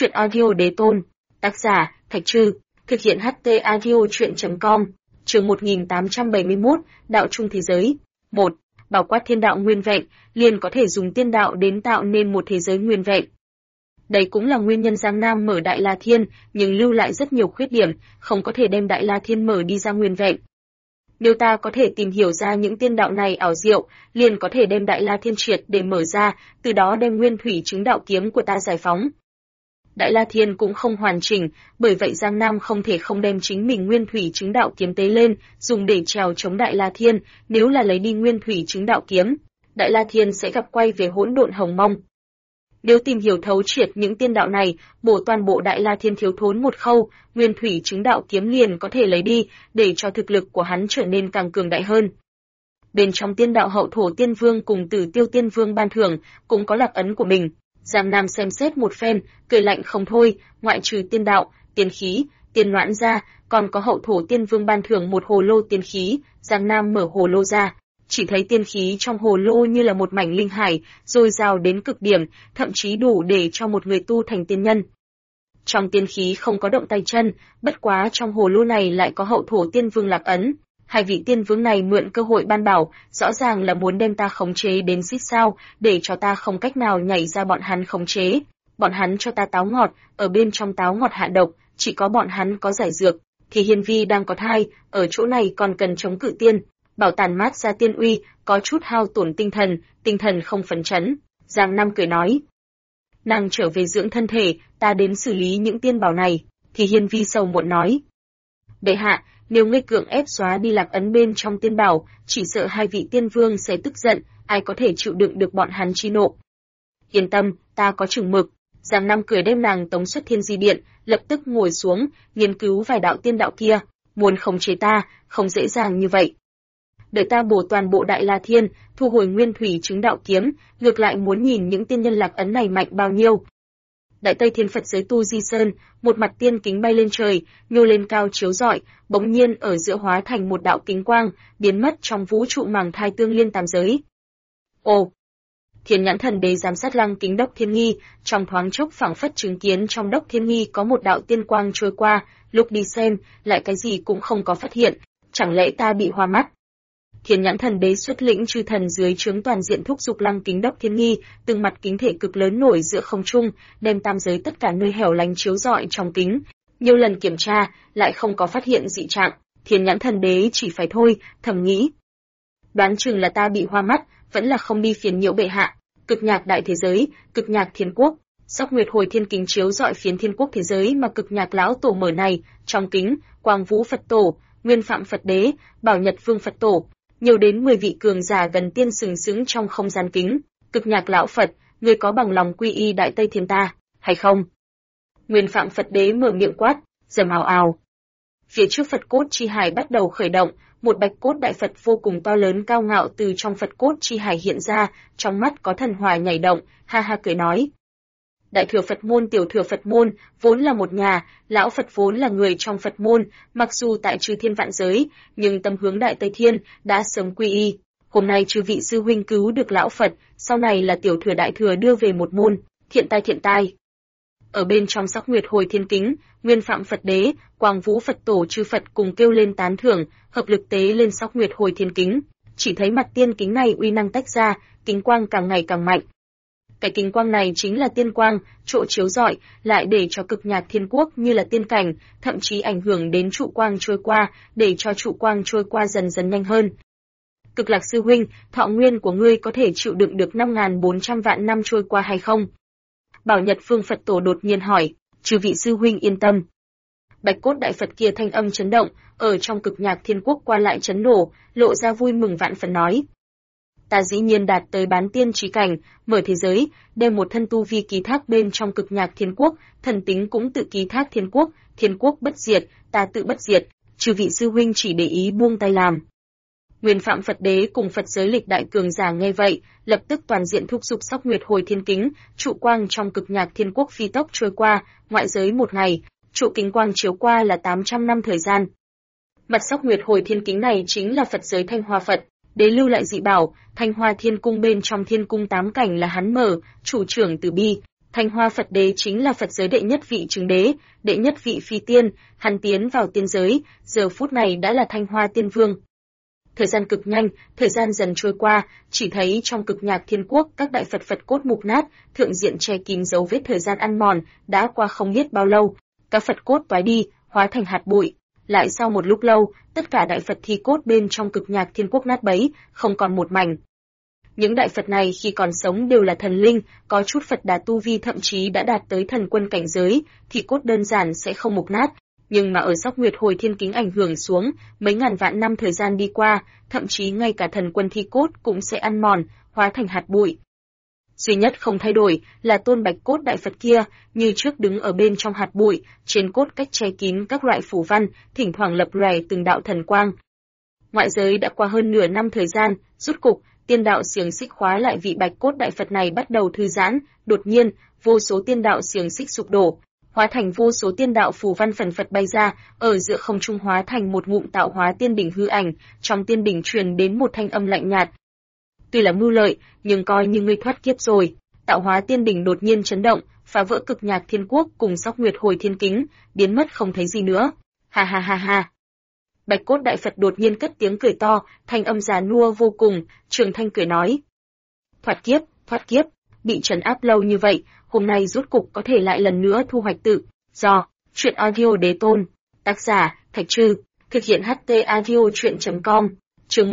Truyện audio đế tôn. Tác giả, Thạch Trư. Thực hiện HT audio truyện.com. Chương 1871, Đạo Trung Thế Giới. 1. Bảo quát thiên đạo nguyên vẹn, liền có thể dùng tiên đạo đến tạo nên một thế giới nguyên vẹn. Đây cũng là nguyên nhân Giang Nam mở Đại La Thiên, nhưng lưu lại rất nhiều khuyết điểm, không có thể đem Đại La Thiên mở đi ra nguyên vẹn. Nếu ta có thể tìm hiểu ra những tiên đạo này ảo diệu, liền có thể đem Đại La Thiên triệt để mở ra, từ đó đem nguyên thủy chứng đạo kiếm của ta giải phóng. Đại La Thiên cũng không hoàn chỉnh, bởi vậy Giang Nam không thể không đem chính mình nguyên thủy chứng đạo kiếm tế lên, dùng để trèo chống Đại La Thiên, nếu là lấy đi nguyên thủy chứng đạo kiếm, Đại La Thiên sẽ gặp quay về hỗn độn hồng mông. Nếu tìm hiểu thấu triệt những tiên đạo này, bổ toàn bộ Đại La Thiên thiếu thốn một khâu, nguyên thủy chứng đạo kiếm liền có thể lấy đi, để cho thực lực của hắn trở nên càng cường đại hơn. Bên trong tiên đạo Hậu Thổ Tiên Vương cùng Tử Tiêu Tiên Vương ban thưởng, cũng có lạc ấn của mình. Giang Nam xem xét một phen, cười lạnh không thôi, ngoại trừ tiên đạo, tiên khí, tiên loãn ra, còn có Hậu Thổ Tiên Vương ban thưởng một hồ lô tiên khí. Giang Nam mở hồ lô ra, chỉ thấy tiên khí trong hồ lô như là một mảnh linh hải, dồi dào đến cực điểm, thậm chí đủ để cho một người tu thành tiên nhân. Trong tiên khí không có động tay chân, bất quá trong hồ lô này lại có Hậu Thổ Tiên Vương lạc ấn. Hai vị tiên vương này mượn cơ hội ban bảo, rõ ràng là muốn đem ta khống chế đến xít sao, để cho ta không cách nào nhảy ra bọn hắn khống chế. Bọn hắn cho ta táo ngọt, ở bên trong táo ngọt hạ độc, chỉ có bọn hắn có giải dược. Thì Hiên Vi đang có thai, ở chỗ này còn cần chống cự tiên, bảo tàn mát ra tiên uy, có chút hao tổn tinh thần không phấn chấn. Giang Nam cười nói, nàng trở về dưỡng thân thể, ta đến xử lý những tiên bảo này. Thì Hiên Vi sầu muộn nói, bệ hạ, nếu ngươi cưỡng ép xóa đi lạc ấn bên trong tiên bảo, chỉ sợ hai vị tiên vương sẽ tức giận, ai có thể chịu đựng được bọn hắn chi nộ. Yên tâm, ta có chừng mực. Giang Nam cười đem nàng tống xuất Thiên Di Điện, lập tức ngồi xuống, nghiên cứu vài đạo tiên đạo kia, muốn khống chế ta, không dễ dàng như vậy. Đợi ta bổ toàn bộ Đại La Thiên, thu hồi nguyên thủy chứng đạo kiếm, ngược lại muốn nhìn những tiên nhân lạc ấn này mạnh bao nhiêu. Đại Tây Thiên Phật giới Tu Di Sơn, một mặt tiên kính bay lên trời, nhô lên cao chiếu rọi, bỗng nhiên ở giữa hóa thành một đạo kính quang, biến mất trong vũ trụ màng thai tương liên tam giới. Ồ! Thiên Nhãn Thần Đế giám sát Lăng Kính Đốc Thiên Nghi, trong thoáng chốc phảng phất chứng kiến trong Đốc Thiên Nghi có một đạo tiên quang trôi qua, lúc đi xem, lại cái gì cũng không có phát hiện, chẳng lẽ ta bị hoa mắt? Thiên Nhãn Thần Đế xuất lĩnh chư thần dưới trướng toàn diện thúc giục Lăng Kính Đốc Thiên Nghi, từng mặt kính thể cực lớn nổi giữa không trung, đem tam giới tất cả nơi hẻo lánh chiếu rọi trong kính. Nhiều lần kiểm tra, lại không có phát hiện dị trạng, Thiên Nhãn Thần Đế chỉ phải thôi, thầm nghĩ. Đoán chừng là ta bị hoa mắt, vẫn là không đi phiền nhiễu bệ hạ. Cực nhạc đại thế giới, cực nhạc thiên quốc. Sóc Nguyệt Hồi Thiên Kính chiếu rọi phiến thiên quốc thế giới mà cực nhạc lão tổ mở này, trong kính, Quang Vũ Phật Tổ, Nguyên Phạm Phật Đế, Bảo Nhật Vương Phật Tổ, nhiều đến 10 vị cường giả gần tiên sừng sững trong không gian kính. Cực nhạc lão Phật, ngươi có bằng lòng quy y Đại Tây Thiên ta, hay không? Nguyên Phạm Phật Đế mở miệng quát, rầm ào ào. Phía trước Phật cốt chi hải bắt đầu khởi động, một bạch cốt đại Phật vô cùng to lớn cao ngạo từ trong Phật cốt chi hải hiện ra, trong mắt có thần hỏa nhảy động, ha ha cười nói. Đại thừa Phật môn tiểu thừa Phật môn, vốn là một nhà, lão Phật vốn là người trong Phật môn, mặc dù tại chư thiên vạn giới, nhưng tâm hướng Đại Tây Thiên, đã sớm quy y. Hôm nay chư vị sư huynh cứu được lão Phật, sau này là tiểu thừa đại thừa đưa về một môn, thiện tai. Ở bên trong Sóc Nguyệt Hồi Thiên Kính, Nguyên Phạm Phật Đế, Quang Vũ Phật Tổ chư Phật cùng kêu lên tán thưởng, hợp lực tế lên Sóc Nguyệt Hồi Thiên Kính. Chỉ thấy mặt tiên kính này uy năng tách ra, kính quang càng ngày càng mạnh. Cái kính quang này chính là tiên quang, chỗ chiếu rọi, lại để cho cực nhạc thiên quốc như là tiên cảnh, thậm chí ảnh hưởng đến trụ quang trôi qua, để cho trụ quang trôi qua dần dần nhanh hơn. Cực Lạc sư huynh, thọ nguyên của ngươi có thể chịu đựng được 5.400 vạn năm trôi qua hay không? Bảo Nhật Vương Phật Tổ đột nhiên hỏi, chư vị sư huynh yên tâm. Bạch cốt đại Phật kia thanh âm chấn động, ở trong cực nhạc thiên quốc qua lại chấn nổ, lộ ra vui mừng vạn phần nói. Ta dĩ nhiên đạt tới bán tiên trí cảnh, mở thế giới, đem một thân tu vi ký thác bên trong cực nhạc thiên quốc, thần tính cũng tự ký thác thiên quốc bất diệt, ta tự bất diệt, chư vị sư huynh chỉ để ý buông tay làm. Nguyên Phạm Phật Đế cùng Phật giới lịch đại cường giả nghe vậy, lập tức toàn diện thúc giục Sóc Nguyệt Hồi Thiên Kính, trụ quang trong cực nhạc thiên quốc phi tốc trôi qua, ngoại giới một ngày, trụ kính quang chiếu qua là 800 năm thời gian. Mặt Sóc Nguyệt Hồi Thiên Kính này chính là Phật giới Thanh Hoa Phật, Đế lưu lại dị bảo, Thanh Hoa Thiên Cung bên trong Thiên Cung 8 cảnh là hắn mở, chủ trưởng từ bi, Thanh Hoa Phật Đế chính là Phật giới đệ nhất vị chứng đế, đệ nhất vị phi tiên, hắn tiến vào tiên giới, giờ phút này đã là Thanh Hoa Tiên Vương. Thời gian cực nhanh, thời gian dần trôi qua, chỉ thấy trong Cực Nhạc Thiên Quốc các đại Phật Phật cốt mục nát, thượng diện che kín dấu vết thời gian ăn mòn, đã qua không biết bao lâu, các Phật cốt toái đi, hóa thành hạt bụi. Lại sau một lúc lâu, tất cả đại Phật thi cốt bên trong Cực Nhạc Thiên Quốc nát bấy, không còn một mảnh. Những đại Phật này khi còn sống đều là thần linh, có chút Phật Đà tu vi thậm chí đã đạt tới thần quân cảnh giới, thì cốt đơn giản sẽ không mục nát. Nhưng mà ở Sóc Nguyệt Hồi Thiên Kính ảnh hưởng xuống, mấy ngàn vạn năm thời gian đi qua, thậm chí ngay cả thần quân thi cốt cũng sẽ ăn mòn, hóa thành hạt bụi. Duy nhất không thay đổi là tôn bạch cốt đại Phật kia, như trước đứng ở bên trong hạt bụi, trên cốt cách che kín các loại phù văn, thỉnh thoảng lập lòe từng đạo thần quang. Ngoại giới đã qua hơn nửa năm thời gian, rút cục, tiên đạo xiềng xích khóa lại vị bạch cốt đại Phật này bắt đầu thư giãn, đột nhiên, vô số tiên đạo xiềng xích sụp đổ, hóa thành vô số tiên đạo phù văn phần phật bay ra, ở giữa không trung hóa thành một ngụm tạo hóa tiên đỉnh hư ảnh, trong tiên đỉnh truyền đến một thanh âm lạnh nhạt. Tuy là mưu lợi, nhưng coi như ngươi thoát kiếp rồi. Tạo hóa tiên đỉnh đột nhiên chấn động, phá vỡ Cực Nhạc Thiên Quốc cùng Sóc Nguyệt Hồi Thiên Kính, biến mất không thấy gì nữa. Ha ha ha ha. Bạch cốt đại Phật đột nhiên cất tiếng cười to, thanh âm già nua vô cùng, Trường Thanh cười nói: thoát kiếp, bị trấn áp lâu như vậy, hôm nay rốt cục có thể lại lần nữa thu hoạch tự do. Truyện audio đế tôn, tác giả Thạch Trư, thực hiện HT audio truyện.com, chương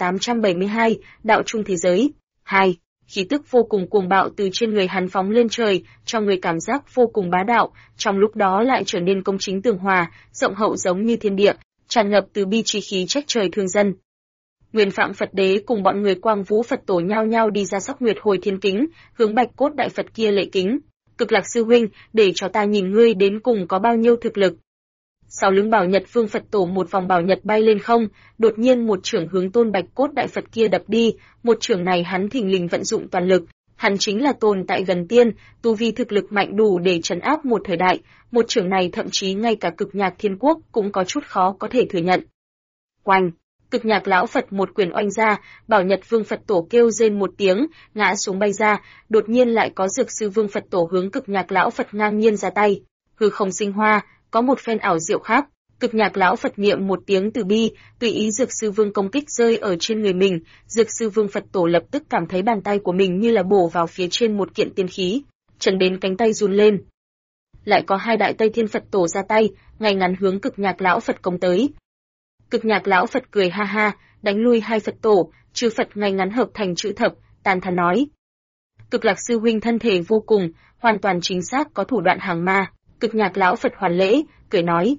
1872, đạo trung thế giới. 2. Khí tức vô cùng cuồng bạo từ trên người hắn phóng lên trời, cho người cảm giác vô cùng bá đạo, trong lúc đó lại trở nên công chính tường hòa, rộng hậu giống như thiên địa, tràn ngập từ bi chi khí trách trời thương dân. Nguyên Phạm Phật Đế cùng bọn người Quang Vũ Phật Tổ nhao nhao đi ra Sóc Nguyệt Hồi Thiên Kính, hướng bạch cốt đại Phật kia lễ kính. Cực Lạc sư huynh, để cho ta nhìn ngươi đến cùng có bao nhiêu thực lực. Sau lưng Bảo Nhật Vương Phật Tổ một vòng bảo nhật bay lên không, đột nhiên một chưởng hướng tôn bạch cốt đại Phật kia đập đi, một chưởng này hắn thình lình vận dụng toàn lực, hắn chính là tồn tại gần tiên, tu vi thực lực mạnh đủ để trấn áp một thời đại, một chưởng này thậm chí ngay cả Cực Nhạc Thiên Quốc cũng có chút khó có thể thừa nhận. Oanh! Cực Nhạc lão Phật một quyền oanh ra, Bảo Nhật Vương Phật Tổ kêu rên một tiếng, ngã xuống bay ra, đột nhiên lại có Dược Sư Vương Phật Tổ hướng Cực Nhạc lão Phật ngang nhiên ra tay, hư không sinh hoa, có một phen ảo diệu khác. Cực Nhạc lão Phật niệm một tiếng từ bi, tùy ý Dược Sư Vương công kích rơi ở trên người mình, Dược Sư Vương Phật Tổ lập tức cảm thấy bàn tay của mình như là bổ vào phía trên một kiện tiên khí, chấn đến cánh tay run lên. Lại có hai đại Tây Thiên Phật Tổ ra tay, ngay ngắn hướng Cực Nhạc lão Phật công tới. Cực Nhạc lão Phật cười ha ha, đánh lui hai Phật Tổ, chư Phật ngay ngắn hợp thành chữ thập, tàn thán nói: Cực Lạc sư huynh thân thể vô cùng, hoàn toàn chính xác có thủ đoạn hàng ma. Cực Nhạc lão Phật hoàn lễ, cười nói: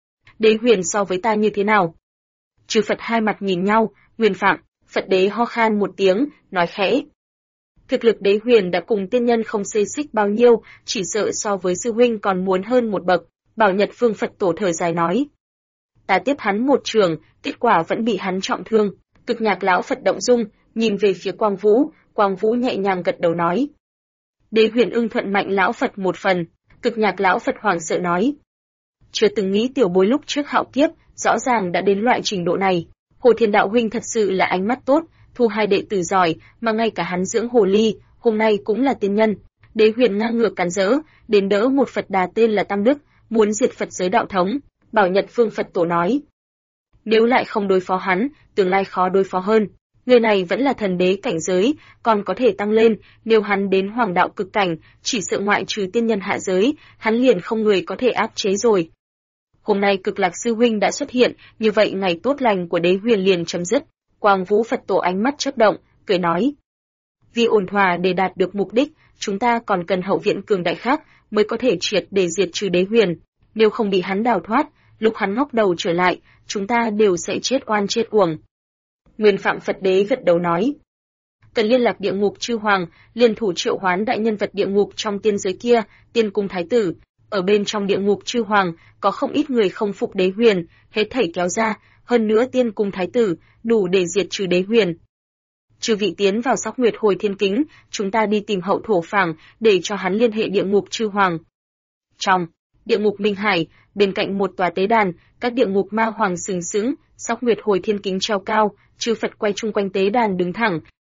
Đế huyền so với ta như thế nào? Chư Phật hai mặt nhìn nhau, Nguyên Phạm, Phật Đế ho khan một tiếng, nói khẽ: Thực lực Đế huyền đã cùng tiên nhân không xê xích bao nhiêu, chỉ sợ so với sư huynh còn muốn hơn một bậc. Bảo Nhật Vương Phật Tổ thở dài nói: Ta tiếp hắn một trường, kết quả vẫn bị hắn trọng thương. Cực Nhạc lão Phật động dung, nhìn về phía Quang Vũ nhẹ nhàng gật đầu nói: Đế huyền ưng thuận mạnh lão Phật một phần. Cực Nhạc lão Phật hoảng sợ nói: Chưa từng nghĩ tiểu bối lúc trước hạo kiếp, rõ ràng đã đến loại trình độ này. Hồ Thiên đạo huynh thật sự là ánh mắt tốt, thu hai đệ tử giỏi, mà ngay cả hắn dưỡng hồ ly, hôm nay cũng là tiên nhân. Đế huyền ngang ngược càn rỡ, đến đỡ một Phật Đà tên là Tam Đức, muốn diệt Phật giới đạo thống. Bảo Nhật Vương Phật Tổ nói: Nếu lại không đối phó hắn, tương lai khó đối phó hơn. Người này vẫn là thần đế cảnh giới, còn có thể tăng lên, nếu hắn đến hoàng đạo cực cảnh, chỉ sợ ngoại trừ tiên nhân hạ giới, hắn liền không người có thể áp chế rồi. Hôm nay Cực Lạc sư huynh đã xuất hiện, như vậy ngày tốt lành của Đế huyền liền chấm dứt. Quang Vũ Phật Tổ ánh mắt chớp động, cười nói: Vì ổn thỏa để đạt được mục đích, chúng ta còn cần hậu viện cường đại khác mới có thể triệt để diệt trừ Đế huyền. Nếu không bị hắn đào thoát, lúc hắn ngóc đầu trở lại, chúng ta đều sẽ chết oan chết uổng. Nguyên Phạm Phật Đế gật đầu nói: Cần liên lạc địa ngục chư hoàng, liên thủ triệu hoán đại nhân vật địa ngục trong tiên giới kia, Tiên Cung Thái Tử. Ở bên trong địa ngục chư hoàng, có không ít người không phục Đế huyền, hết thảy kéo ra, hơn nữa Tiên Cung Thái Tử, đủ để diệt trừ Đế huyền. Chư vị tiến vào Sóc Nguyệt Hồi Thiên Kính, chúng ta đi tìm hậu thổ phảng, để cho hắn liên hệ địa ngục chư hoàng. Trong địa ngục Minh Hải, bên cạnh một tòa tế đàn, các địa ngục ma hoàng sừng sững, Sóc Nguyệt Hồi Thiên Kính treo cao, chư Phật quay chung quanh tế đàn đứng thẳng,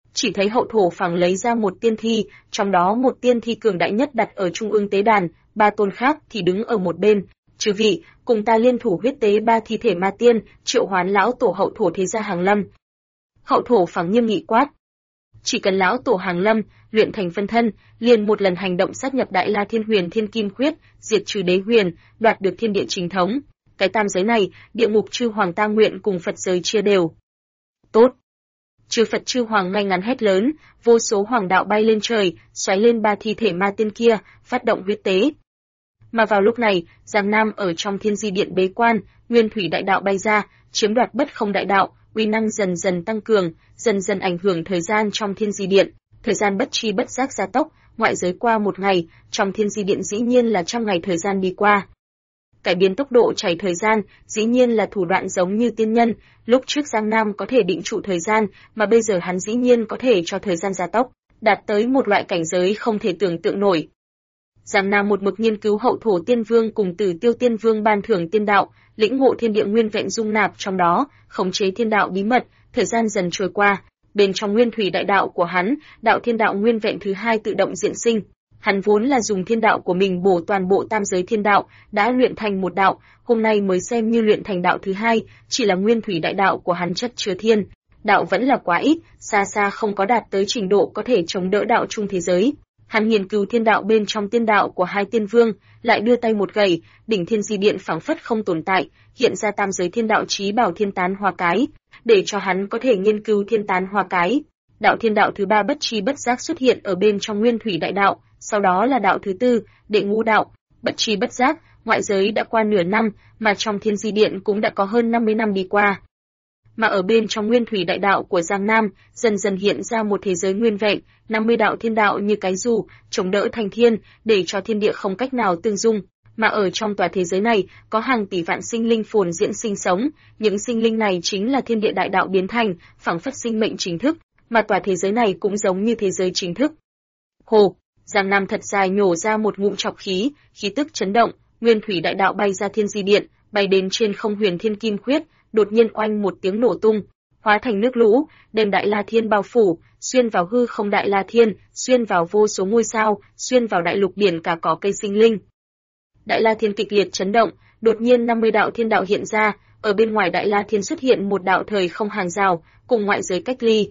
Chỉ thấy hậu thổ phẳng lấy ra một tiên thi, trong đó một tiên thi cường đại nhất đặt ở trung ương tế đàn, ba tôn khác thì đứng ở một bên. Chư vị, cùng ta liên thủ huyết tế ba thi thể ma tiên, triệu hoán lão tổ hậu thổ thế gia Hàng Lâm. Hậu thổ phẳng nghiêm nghị quát. Chỉ cần lão tổ Hàng Lâm luyện thành phân thân, liền một lần hành động sát nhập Đại La Thiên Huyền Thiên Kim Khuyết, diệt trừ đế huyền, đoạt được thiên địa chính thống. Cái tam giới này, địa ngục chư hoàng ta nguyện cùng Phật giới chia đều. Tốt. Chư Phật chư hoàng ngay ngắn hét lớn, vô số hoàng đạo bay lên trời, xoáy lên ba thi thể ma tiên kia, phát động huyết tế. Mà vào lúc này, Giang Nam ở trong Thiên Di Điện bế quan, Nguyên Thủy đại đạo bay ra, chiếm đoạt Bất Không đại đạo, uy năng dần dần tăng cường, dần dần ảnh hưởng thời gian trong Thiên Di Điện, thời gian bất chi bất giác gia tốc, ngoại giới qua một ngày, trong Thiên Di Điện dĩ nhiên là trăm ngày thời gian đi qua. Cải biến tốc độ chảy thời gian, dĩ nhiên là thủ đoạn giống như tiên nhân, lúc trước Giang Nam có thể định trụ thời gian, mà bây giờ hắn dĩ nhiên có thể cho thời gian gia tốc, đạt tới một loại cảnh giới không thể tưởng tượng nổi. Giang Nam một mực nghiên cứu hậu thổ tiên vương cùng Tử Tiêu tiên vương ban thưởng tiên đạo, lĩnh ngộ thiên địa nguyên vẹn dung nạp trong đó, khống chế thiên đạo bí mật, thời gian dần trôi qua, bên trong nguyên thủy đại đạo của hắn, đạo thiên đạo nguyên vẹn thứ hai tự động diễn sinh. Hắn vốn là dùng thiên đạo của mình bổ toàn bộ tam giới thiên đạo, đã luyện thành một đạo, hôm nay mới xem như luyện thành đạo thứ hai, chỉ là nguyên thủy đại đạo của hắn chất chứa thiên đạo vẫn là quá ít, xa xa không có đạt tới trình độ có thể chống đỡ đạo chung thế giới. Hắn nghiên cứu thiên đạo bên trong tiên đạo của hai tiên vương, lại đưa tay một gẩy, đỉnh Thiên Di Điện phảng phất không tồn tại, hiện ra tam giới thiên đạo chí bảo Thiên Tán Hoa Cái, để cho hắn có thể nghiên cứu Thiên Tán Hoa Cái. Đạo thiên đạo thứ ba bất chi bất giác xuất hiện ở bên trong nguyên thủy đại đạo, sau đó là đạo thứ tư, đệ ngũ đạo. Bất chi bất giác, ngoại giới đã qua nửa năm, mà trong Thiên Di Điện cũng đã có hơn 50 năm đi qua. Mà ở bên trong nguyên thủy đại đạo của Giang Nam, dần dần hiện ra một thế giới nguyên vẹn, 50 đạo thiên đạo như cái dù, chống đỡ thành thiên, để cho thiên địa không cách nào tương dung. Mà ở trong tòa thế giới này, có hàng tỷ vạn sinh linh phồn diễn sinh sống, những sinh linh này chính là thiên địa đại đạo biến thành, phảng phất sinh mệnh chính thức, mà tòa thế giới này cũng giống như thế giới chính thức. Hồ, Giang Nam thật dài nhổ ra một ngụm trọc khí, khí tức chấn động, nguyên thủy đại đạo bay ra Thiên Di Điện, bay đến trên không Huyền Thiên Kim Khuyết, đột nhiên oanh một tiếng nổ tung, hóa thành nước lũ, đem Đại La Thiên bao phủ, xuyên vào hư không Đại La Thiên, xuyên vào vô số ngôi sao, xuyên vào đại lục biển cả cỏ cây sinh linh. Đại La Thiên kịch liệt chấn động, đột nhiên 50 đạo thiên đạo hiện ra, ở bên ngoài Đại La Thiên xuất hiện một đạo thời không hàng rào, cùng ngoại giới cách ly.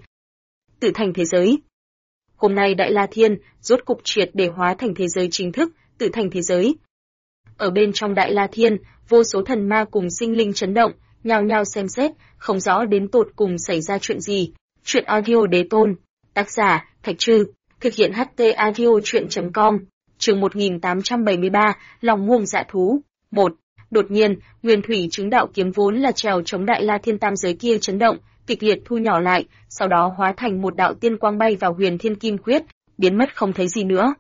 Tử thành thế giới. Hôm nay Đại La Thiên rốt cục triệt để hóa thành thế giới chính thức, tử thành thế giới. Ở bên trong Đại La Thiên, vô số thần ma cùng sinh linh chấn động, nhao nhao xem xét, không rõ đến tột cùng xảy ra chuyện gì. Chuyện audio đế tôn, tác giả Thạch Trư, thực hiện HT audio truyện.com, chương 1873, lòng muông dạ thú. 1. Đột nhiên, nguyên thủy chứng đạo kiếm vốn là trèo chống Đại La Thiên tam giới kia chấn động, kịch liệt thu nhỏ lại, sau đó hóa thành một đạo tiên quang bay vào Huyền Thiên Kim Khuyết, biến mất không thấy gì nữa.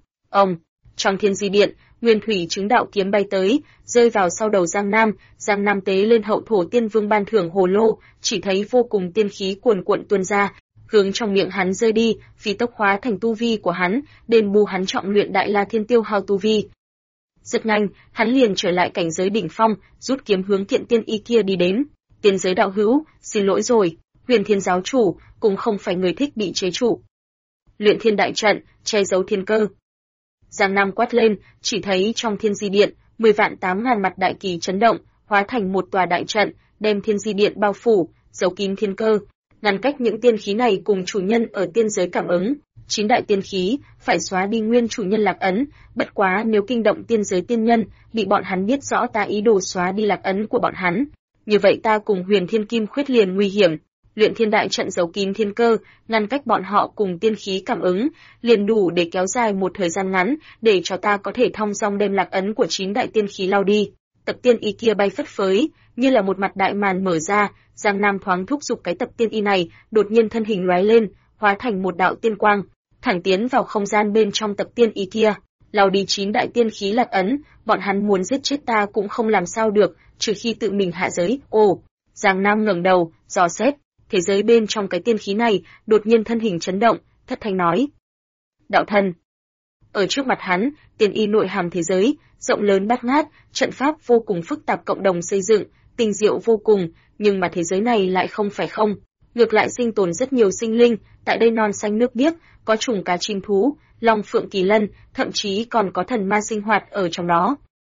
Trong Thiên Di Điện, nguyên thủy chứng đạo kiếm bay tới, rơi vào sau đầu Giang Nam tế lên hậu thổ tiên vương ban thưởng hồ lô, chỉ thấy vô cùng tiên khí cuồn cuộn tuôn ra, hướng trong miệng hắn rơi đi, phi tốc hóa thành tu vi của hắn, đền bù hắn trọng luyện Đại La Thiên tiêu hao tu vi. Rất nhanh, hắn liền trở lại cảnh giới đỉnh phong, rút kiếm hướng Thiện Tiên Y kia đi đến. Tiên giới đạo hữu, xin lỗi rồi, Huyền Thiên giáo chủ cũng không phải người thích bị chế trụ. Luyện Thiên đại trận, che giấu thiên cơ. Giang Nam quát lên, chỉ thấy trong Thiên Di Điện, 10 vạn 8 ngàn mặt đại kỳ chấn động, hóa thành một tòa đại trận, đem Thiên Di Điện bao phủ, giấu kín thiên cơ, ngăn cách những tiên khí này cùng chủ nhân ở tiên giới cảm ứng. 9 đại tiên khí phải xóa đi nguyên chủ nhân lạc ấn, bất quá nếu kinh động tiên giới tiên nhân, bị bọn hắn biết rõ ta ý đồ xóa đi lạc ấn của bọn hắn, như vậy ta cùng Huyền Thiên Kim Khuyết liền nguy hiểm. Luyện Thiên đại trận giấu kín thiên cơ, ngăn cách bọn họ cùng tiên khí cảm ứng, liền đủ để kéo dài một thời gian ngắn, để cho ta có thể thong dong đem lạc ấn của 9 đại tiên khí lao đi. Tập tiên y kia bay phất phới, như là một mặt đại màn mở ra, Giang Nam thoáng thúc giục cái tập tiên y này, đột nhiên thân hình lóe lên, hóa thành một đạo tiên quang, thẳng tiến vào không gian bên trong tập tiên y kia, lao đi 9 đại tiên khí lạc ấn, bọn hắn muốn giết chết ta cũng không làm sao được, trừ khi tự mình hạ giới. Giang Nam ngẩng đầu, dò xét, thế giới bên trong cái tiên khí này, đột nhiên thân hình chấn động, thất thanh nói: "Đạo thần." Ở trước mặt hắn, tiên y nội hàm thế giới, rộng lớn bát ngát, trận pháp vô cùng phức tạp cộng đồng xây dựng, tinh diệu vô cùng, nhưng mà thế giới này lại không phải không, ngược lại sinh tồn rất nhiều sinh linh, Tại đây non xanh nước biếc, có trùng cá chim thú, long phượng kỳ lân, thậm chí còn có thần ma sinh hoạt ở trong đó.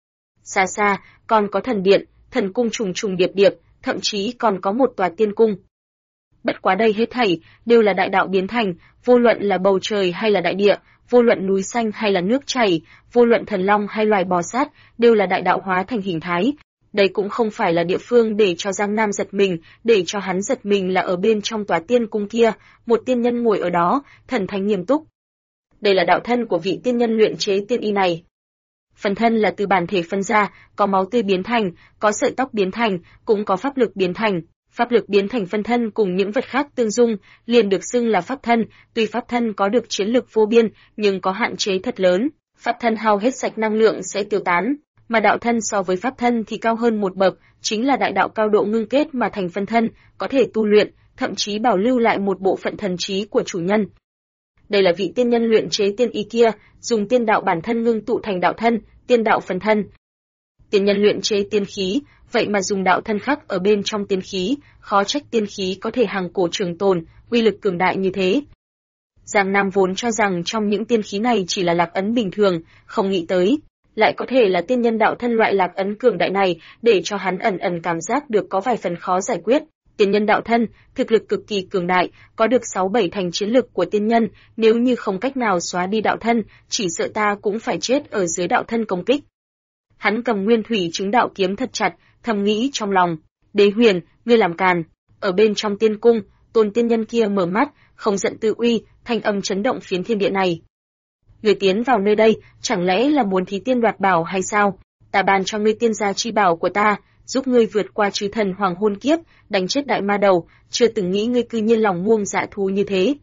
Xa xa, còn có thần điện, thần cung trùng trùng điệp điệp, thậm chí còn có một tòa tiên cung. Bất quá đây hết thảy đều là đại đạo biến thành, vô luận là bầu trời hay là đại địa, vô luận núi xanh hay là nước chảy, vô luận thần long hay loài bò sát, đều là đại đạo hóa thành hình thái. Đây cũng không phải là địa phương để cho Giang Nam giật mình, để cho hắn giật mình là ở bên trong tòa tiên cung kia, một tiên nhân ngồi ở đó, thần thánh nghiêm túc. Đây là đạo thân của vị tiên nhân luyện chế tiên y này. Phần thân là từ bản thể phân ra, có máu tươi biến thành, có sợi tóc biến thành, cũng có pháp lực biến thành. Pháp lực biến thành phân thân cùng những vật khác tương dung, liền được xưng là pháp thân, tuy pháp thân có được chiến lực vô biên, nhưng có hạn chế thật lớn. Pháp thân hao hết sạch năng lượng sẽ tiêu tán, mà đạo thân so với pháp thân thì cao hơn một bậc, chính là đại đạo cao độ ngưng kết mà thành phân thân, có thể tu luyện, thậm chí bảo lưu lại một bộ phận thần trí của chủ nhân. Đây là vị tiên nhân luyện chế tiên y kia, dùng tiên đạo bản thân ngưng tụ thành đạo thân, tiên đạo phân thân. Tiên nhân luyện chế tiên khí, vậy mà dùng đạo thân khắc ở bên trong tiên khí, khó trách tiên khí có thể hàng cổ trường tồn, uy lực cường đại như thế. Giang Nam vốn cho rằng trong những tiên khí này chỉ là lạc ấn bình thường, không nghĩ tới, lại có thể là tiên nhân đạo thân loại lạc ấn cường đại này, để cho hắn ẩn ẩn cảm giác được có vài phần khó giải quyết. Tiên nhân đạo thân, thực lực cực kỳ cường đại, có được 6-7 thành chiến lực của tiên nhân, nếu như không cách nào xóa đi đạo thân, chỉ sợ ta cũng phải chết ở dưới đạo thân công kích. Hắn cầm nguyên thủy chứng đạo kiếm thật chặt, thầm nghĩ trong lòng, Đế Huyền, ngươi làm càn. Ở bên trong tiên cung, tôn tiên nhân kia mở mắt, không giận tự uy, thanh âm chấn động phiến thiên địa này. Ngươi tiến vào nơi đây, chẳng lẽ là muốn thí tiên đoạt bảo hay sao? Ta ban cho ngươi tiên gia chi bảo của ta, giúp ngươi vượt qua chư thần hoàng hôn kiếp, đánh chết đại ma đầu, chưa từng nghĩ ngươi cư nhiên lòng muông dạ thú như thế.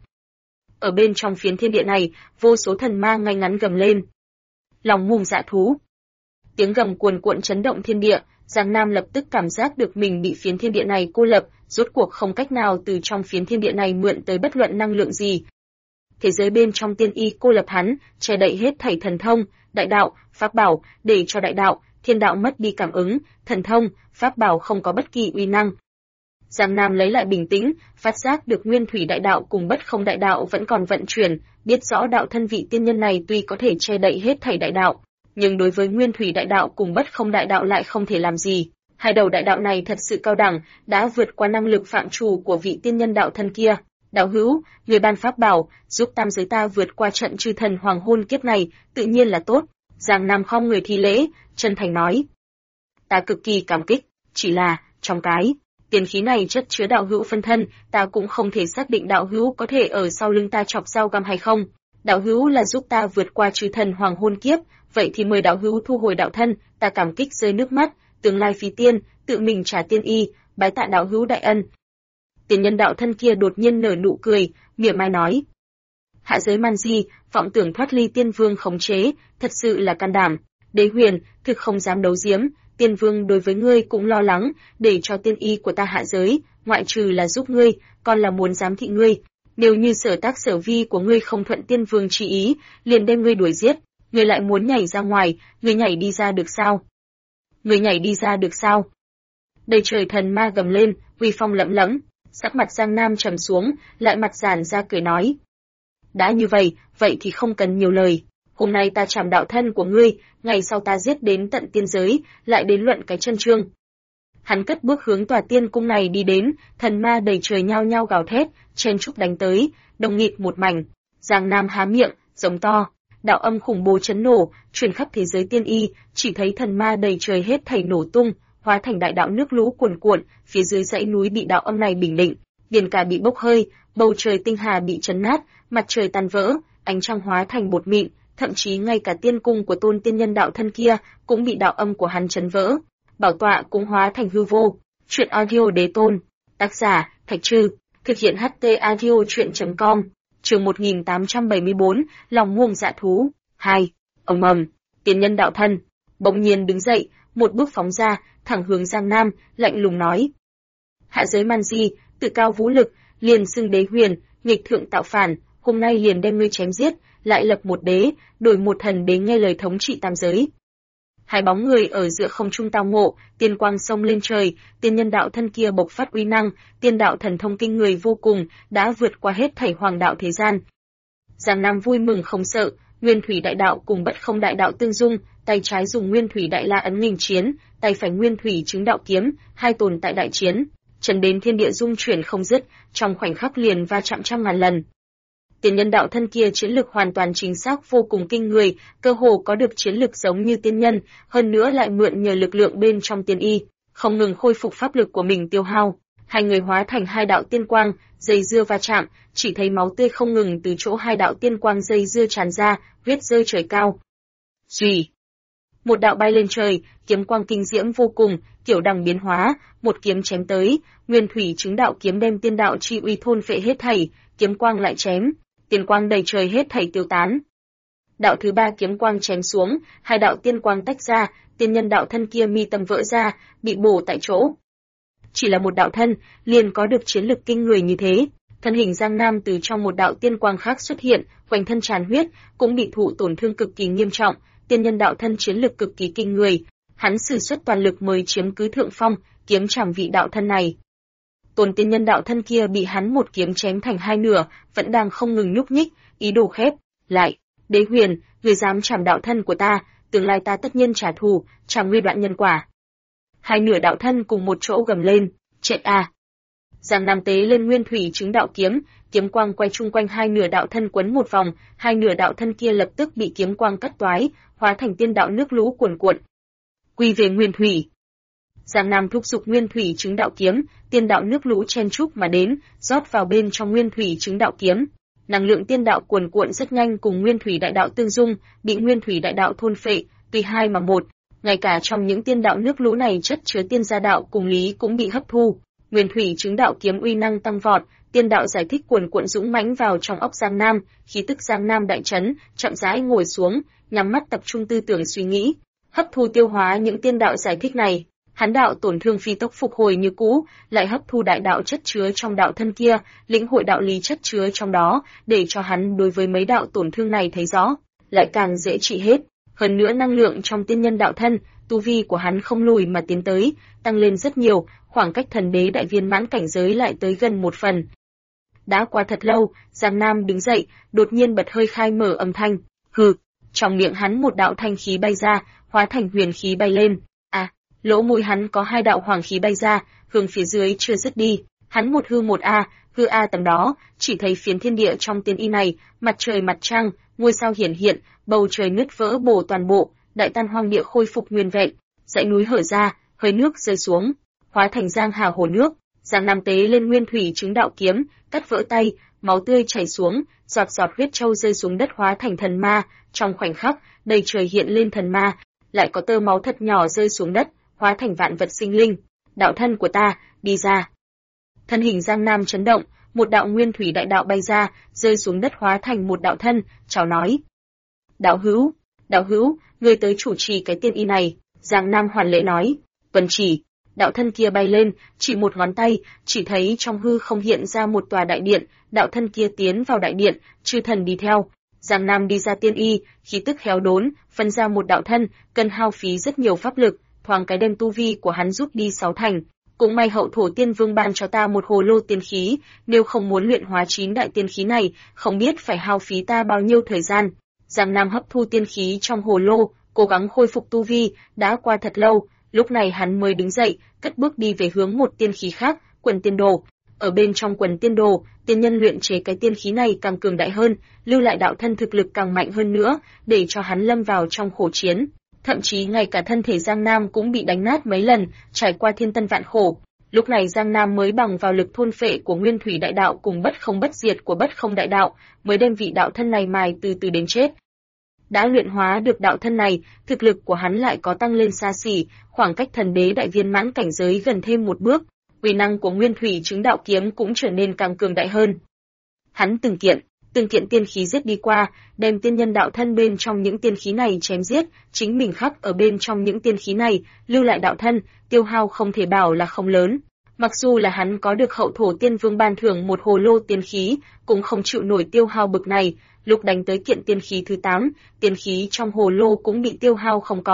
Ở bên trong phiến thiên địa này, vô số thần ma ngay ngắn gầm lên. Lòng muông dạ thú. Tiếng gầm cuồn cuộn chấn động thiên địa, Giang Nam lập tức cảm giác được mình bị phiến thiên địa này cô lập, rốt cuộc không cách nào từ trong phiến thiên địa này mượn tới bất luận năng lượng gì. Thế giới bên trong tiên y cô lập hắn, che đậy hết thảy thần thông, đại đạo, pháp bảo, để cho đại đạo, thiên đạo mất đi cảm ứng, thần thông, pháp bảo không có bất kỳ uy năng. Giang Nam lấy lại bình tĩnh, phát giác được nguyên thủy đại đạo cùng bất không đại đạo vẫn còn vận chuyển, biết rõ đạo thân vị tiên nhân này tuy có thể che đậy hết thảy đại đạo, nhưng đối với nguyên thủy đại đạo cùng bất không đại đạo lại không thể làm gì. Hai đầu đại đạo này thật sự cao đẳng, đã vượt qua năng lực phạm trù của vị tiên nhân đạo thân kia. Đạo hữu, người ban pháp bảo, giúp tam giới ta vượt qua trận chư thần hoàng hôn kiếp này, tự nhiên là tốt. Giang Nam khom người thi lễ, chân thành nói. Ta cực kỳ cảm kích, chỉ là, trong cái tiền khí này chất chứa đạo hữu phân thân, ta cũng không thể xác định đạo hữu có thể ở sau lưng ta chọc dao găm hay không. Đạo hữu là giúp ta vượt qua chư thần hoàng hôn kiếp, vậy thì mời đạo hữu thu hồi đạo thân, ta cảm kích rơi nước mắt, tương lai phí tiên, tự mình trả tiên y, bái tạ đạo hữu đại ân. Tiền nhân đạo thân kia đột nhiên nở nụ cười, mỉa mai nói. Hạ giới man di, vọng tưởng thoát ly tiên vương khống chế, thật sự là can đảm. Đế Huyền, thực không dám đấu giếm, tiên vương đối với ngươi cũng lo lắng, để cho tiên y của ta hạ giới, ngoại trừ là giúp ngươi, còn là muốn giám thị ngươi. Nếu như sở tác sở vi của ngươi không thuận tiên vương chỉ ý, liền đem ngươi đuổi giết, ngươi lại muốn nhảy ra ngoài, ngươi nhảy đi ra được sao? Ngươi nhảy đi ra được sao? Đầy trời thần ma gầm lên, uy phong lẫm lẫm, sắc mặt Giang Nam trầm xuống, lại mặt giản ra cười nói. Đã như vậy, vậy thì không cần nhiều lời. Hôm nay ta chảm đạo thân của ngươi, ngày sau ta giết đến tận tiên giới, lại đến luận cái chân chương. Hắn cất bước hướng tòa tiên cung này đi đến, thần ma đầy trời nhao nhao gào thét, chen chúc đánh tới, đồng nghịt một mảnh. Giang Nam há miệng, giống to, đạo âm khủng bố chấn nổ, truyền khắp thế giới tiên y, chỉ thấy thần ma đầy trời hết thảy nổ tung, hóa thành đại đạo nước lũ cuồn cuộn, phía dưới dãy núi bị đạo âm này bình định, biển cả bị bốc hơi, bầu trời tinh hà bị chấn nát, mặt trời tan vỡ, ánh trăng hóa thành bột mịn, thậm chí ngay cả tiên cung của tôn tiên nhân đạo thân kia cũng bị đạo âm của hắn chấn vỡ. Bảo tọa cũng hóa thành hư vô. Truyện audio đế tôn. Tác giả, Thạch Trư. Thực hiện HT audio truyện.com. Chương 1874, lòng muông dạ thú. 2. Ầm ầm, tiên nhân đạo thân bỗng nhiên đứng dậy, một bước phóng ra, thẳng hướng Giang Nam, lạnh lùng nói: Hạ giới man di, tự cao vũ lực, liền xưng Đế Huyền, nghịch thượng tạo phản, hôm nay liền đem ngươi chém giết, lại lập một đế, đổi một thần đế nghe lời thống trị tam giới. Hai bóng người ở giữa không trung tao ngộ, tiên quang xông lên trời, tiên nhân đạo thân kia bộc phát uy năng, tiên đạo thần thông kinh người vô cùng, đã vượt qua hết thảy hoàng đạo thế gian. Giang Nam vui mừng không sợ, Nguyên Thủy Đại Đạo cùng Bất Không Đại Đạo tương dung, tay trái dùng Nguyên Thủy Đại La ấn nghênh chiến, tay phải Nguyên Thủy Chứng Đạo kiếm, hai tồn tại đại chiến, chấn đến thiên địa rung chuyển không dứt, trong khoảnh khắc liền va chạm trăm ngàn lần. Tiên nhân đạo thân kia chiến lực hoàn toàn chính xác vô cùng kinh người, cơ hồ có được chiến lực giống như tiên nhân, hơn nữa lại mượn nhờ lực lượng bên trong tiên y, không ngừng khôi phục pháp lực của mình tiêu hao. Hai người hóa thành hai đạo tiên quang, dây dưa va chạm, chỉ thấy máu tươi không ngừng từ chỗ hai đạo tiên quang dây dưa tràn ra, huyết rơi trời cao. Rì! Một đạo bay lên trời, kiếm quang kinh diễm vô cùng, kiểu đằng biến hóa, một kiếm chém tới, Nguyên Thủy Chứng Đạo kiếm đem tiên đạo chi uy thôn phệ hết thảy, kiếm quang lại chém, tiên quang đầy trời hết thảy tiêu tán. Đạo thứ ba kiếm quang chém xuống, hai đạo tiên quang tách ra, tiên nhân đạo thân kia mi tâm vỡ ra, bị bổ tại chỗ. Chỉ là một đạo thân, liền có được chiến lực kinh người như thế. Thân hình Giang Nam từ trong một đạo tiên quang khác xuất hiện, quanh thân tràn huyết, cũng bị thụ tổn thương cực kỳ nghiêm trọng. Tiên nhân đạo thân chiến lực cực kỳ kinh người, hắn sử xuất toàn lực mới chiếm cứ thượng phong, kiếm chảm vị đạo thân này. Tôn tiên nhân đạo thân kia bị hắn một kiếm chém thành hai nửa, vẫn đang không ngừng nhúc nhích, ý đồ khép lại. Đế Huyền, người dám chảm đạo thân của ta, tương lai ta tất nhiên trả thù, chảm ngươi đoạn nhân quả. Hai nửa đạo thân cùng một chỗ gầm lên, chết à! Giang Nam tế lên Nguyên Thủy Chứng Đạo kiếm, kiếm quang quay chung quanh hai nửa đạo thân quấn một vòng, hai nửa đạo thân kia lập tức bị kiếm quang cắt toái, hóa thành tiên đạo nước lũ cuồn cuộn. Quy về Nguyên Thủy. Giang Nam thúc giục Nguyên Thủy Chứng Đạo kiếm, tiên đạo nước lũ chen chúc mà đến, rót vào bên trong Nguyên Thủy Chứng Đạo kiếm. Năng lượng tiên đạo cuồn cuộn rất nhanh cùng Nguyên Thủy Đại Đạo tương dung, bị Nguyên Thủy Đại Đạo thôn phệ, tuy hai mà một, ngay cả trong những tiên đạo nước lũ này chất chứa tiên gia đạo cùng lý cũng bị hấp thu. Nguyên Thủy Chứng Đạo kiếm uy năng tăng vọt, tiên đạo giải thích cuồn cuộn dũng mãnh vào trong óc Giang Nam, khí tức Giang Nam đại chấn, chậm rãi ngồi xuống, nhắm mắt tập trung tư tưởng suy nghĩ, hấp thu tiêu hóa những tiên đạo giải thích này. Hắn đạo tổn thương phi tốc phục hồi như cũ, lại hấp thu đại đạo chất chứa trong đạo thân kia, lĩnh hội đạo lý chất chứa trong đó, để cho hắn đối với mấy đạo tổn thương này thấy rõ, lại càng dễ trị hết. Hơn nữa năng lượng trong tiên nhân đạo thân, tu vi của hắn không lùi mà tiến tới, tăng lên rất nhiều, khoảng cách thần đế đại viên mãn cảnh giới lại tới gần một phần. Đã qua thật lâu, Giang Nam đứng dậy, đột nhiên bật hơi khai mở âm thanh, hừ, trong miệng hắn một đạo thanh khí bay ra, hóa thành huyền khí bay lên. Lỗ mũi hắn có hai đạo hoàng khí bay ra, hướng phía dưới chưa dứt đi. Hắn một hư một a, hư a tầm đó, chỉ thấy phiến thiên địa trong tiên y này, mặt trời mặt trăng, ngôi sao hiển hiện, bầu trời nứt vỡ bổ toàn bộ, đại tan hoang địa khôi phục nguyên vẹn, dãy núi hở ra, hơi nước rơi xuống, hóa thành giang hà hồ nước. Giang Nam tế lên Nguyên Thủy Chứng Đạo kiếm, cắt vỡ tay, máu tươi chảy xuống, giọt giọt huyết châu rơi xuống đất hóa thành thần ma. Trong khoảnh khắc, đầy trời hiện lên thần ma, lại có tơ máu thật nhỏ rơi xuống đất, hóa thành vạn vật sinh linh. Đạo thân của ta, đi ra. Thân hình Giang Nam chấn động, một đạo Nguyên Thủy Đại Đạo bay ra, rơi xuống đất hóa thành một đạo thân, chào nói. Đạo hữu, ngươi tới chủ trì cái tiên y này. Giang Nam hoàn lễ nói, vân chỉ. Đạo thân kia bay lên, chỉ một ngón tay, chỉ thấy trong hư không hiện ra một tòa đại điện, đạo thân kia tiến vào đại điện, chư thần đi theo. Giang Nam đi ra tiên y, khí tức héo đốn, phân ra một đạo thân, cần hao phí rất nhiều pháp lực, thoáng cái đem tu vi của hắn rút đi 6 thành. Cũng may hậu thổ tiên vương ban cho ta một hồ lô tiên khí, nếu không muốn luyện hóa 9 đại tiên khí này, không biết phải hao phí ta bao nhiêu thời gian. Giang Nam hấp thu tiên khí trong hồ lô, cố gắng khôi phục tu vi, đã qua thật lâu, lúc này hắn mới đứng dậy, cất bước đi về hướng một tiên khí khác, quần tiên đồ. Ở bên trong quần tiên đồ, tiên nhân luyện chế cái tiên khí này càng cường đại hơn, lưu lại đạo thân thực lực càng mạnh hơn nữa, để cho hắn lâm vào trong khổ chiến. Thậm chí ngay cả thân thể Giang Nam cũng bị đánh nát mấy lần, trải qua thiên tân vạn khổ. Lúc này Giang Nam mới bằng vào lực thôn phệ của Nguyên Thủy Đại Đạo cùng bất không bất diệt của bất không đại đạo, mới đem vị đạo thân này mài từ từ đến chết. Đã luyện hóa được đạo thân này, thực lực của hắn lại có tăng lên xa xỉ, khoảng cách thần đế đại viên mãn cảnh giới gần thêm một bước, uy năng của Nguyên Thủy Chứng Đạo kiếm cũng trở nên càng cường đại hơn. Hắn từng kiện tiên khí giết đi qua, đem tiên nhân đạo thân bên trong những tiên khí này chém giết, chính mình khắc ở bên trong những tiên khí này, lưu lại đạo thân, tiêu hao không thể bảo là không lớn. Mặc dù là hắn có được hậu thổ tiên vương ban thưởng một hồ lô tiên khí, cũng không chịu nổi tiêu hao bực này. Lúc đánh tới kiện tiên khí thứ 8, tiên khí trong hồ lô cũng bị tiêu hao không còn,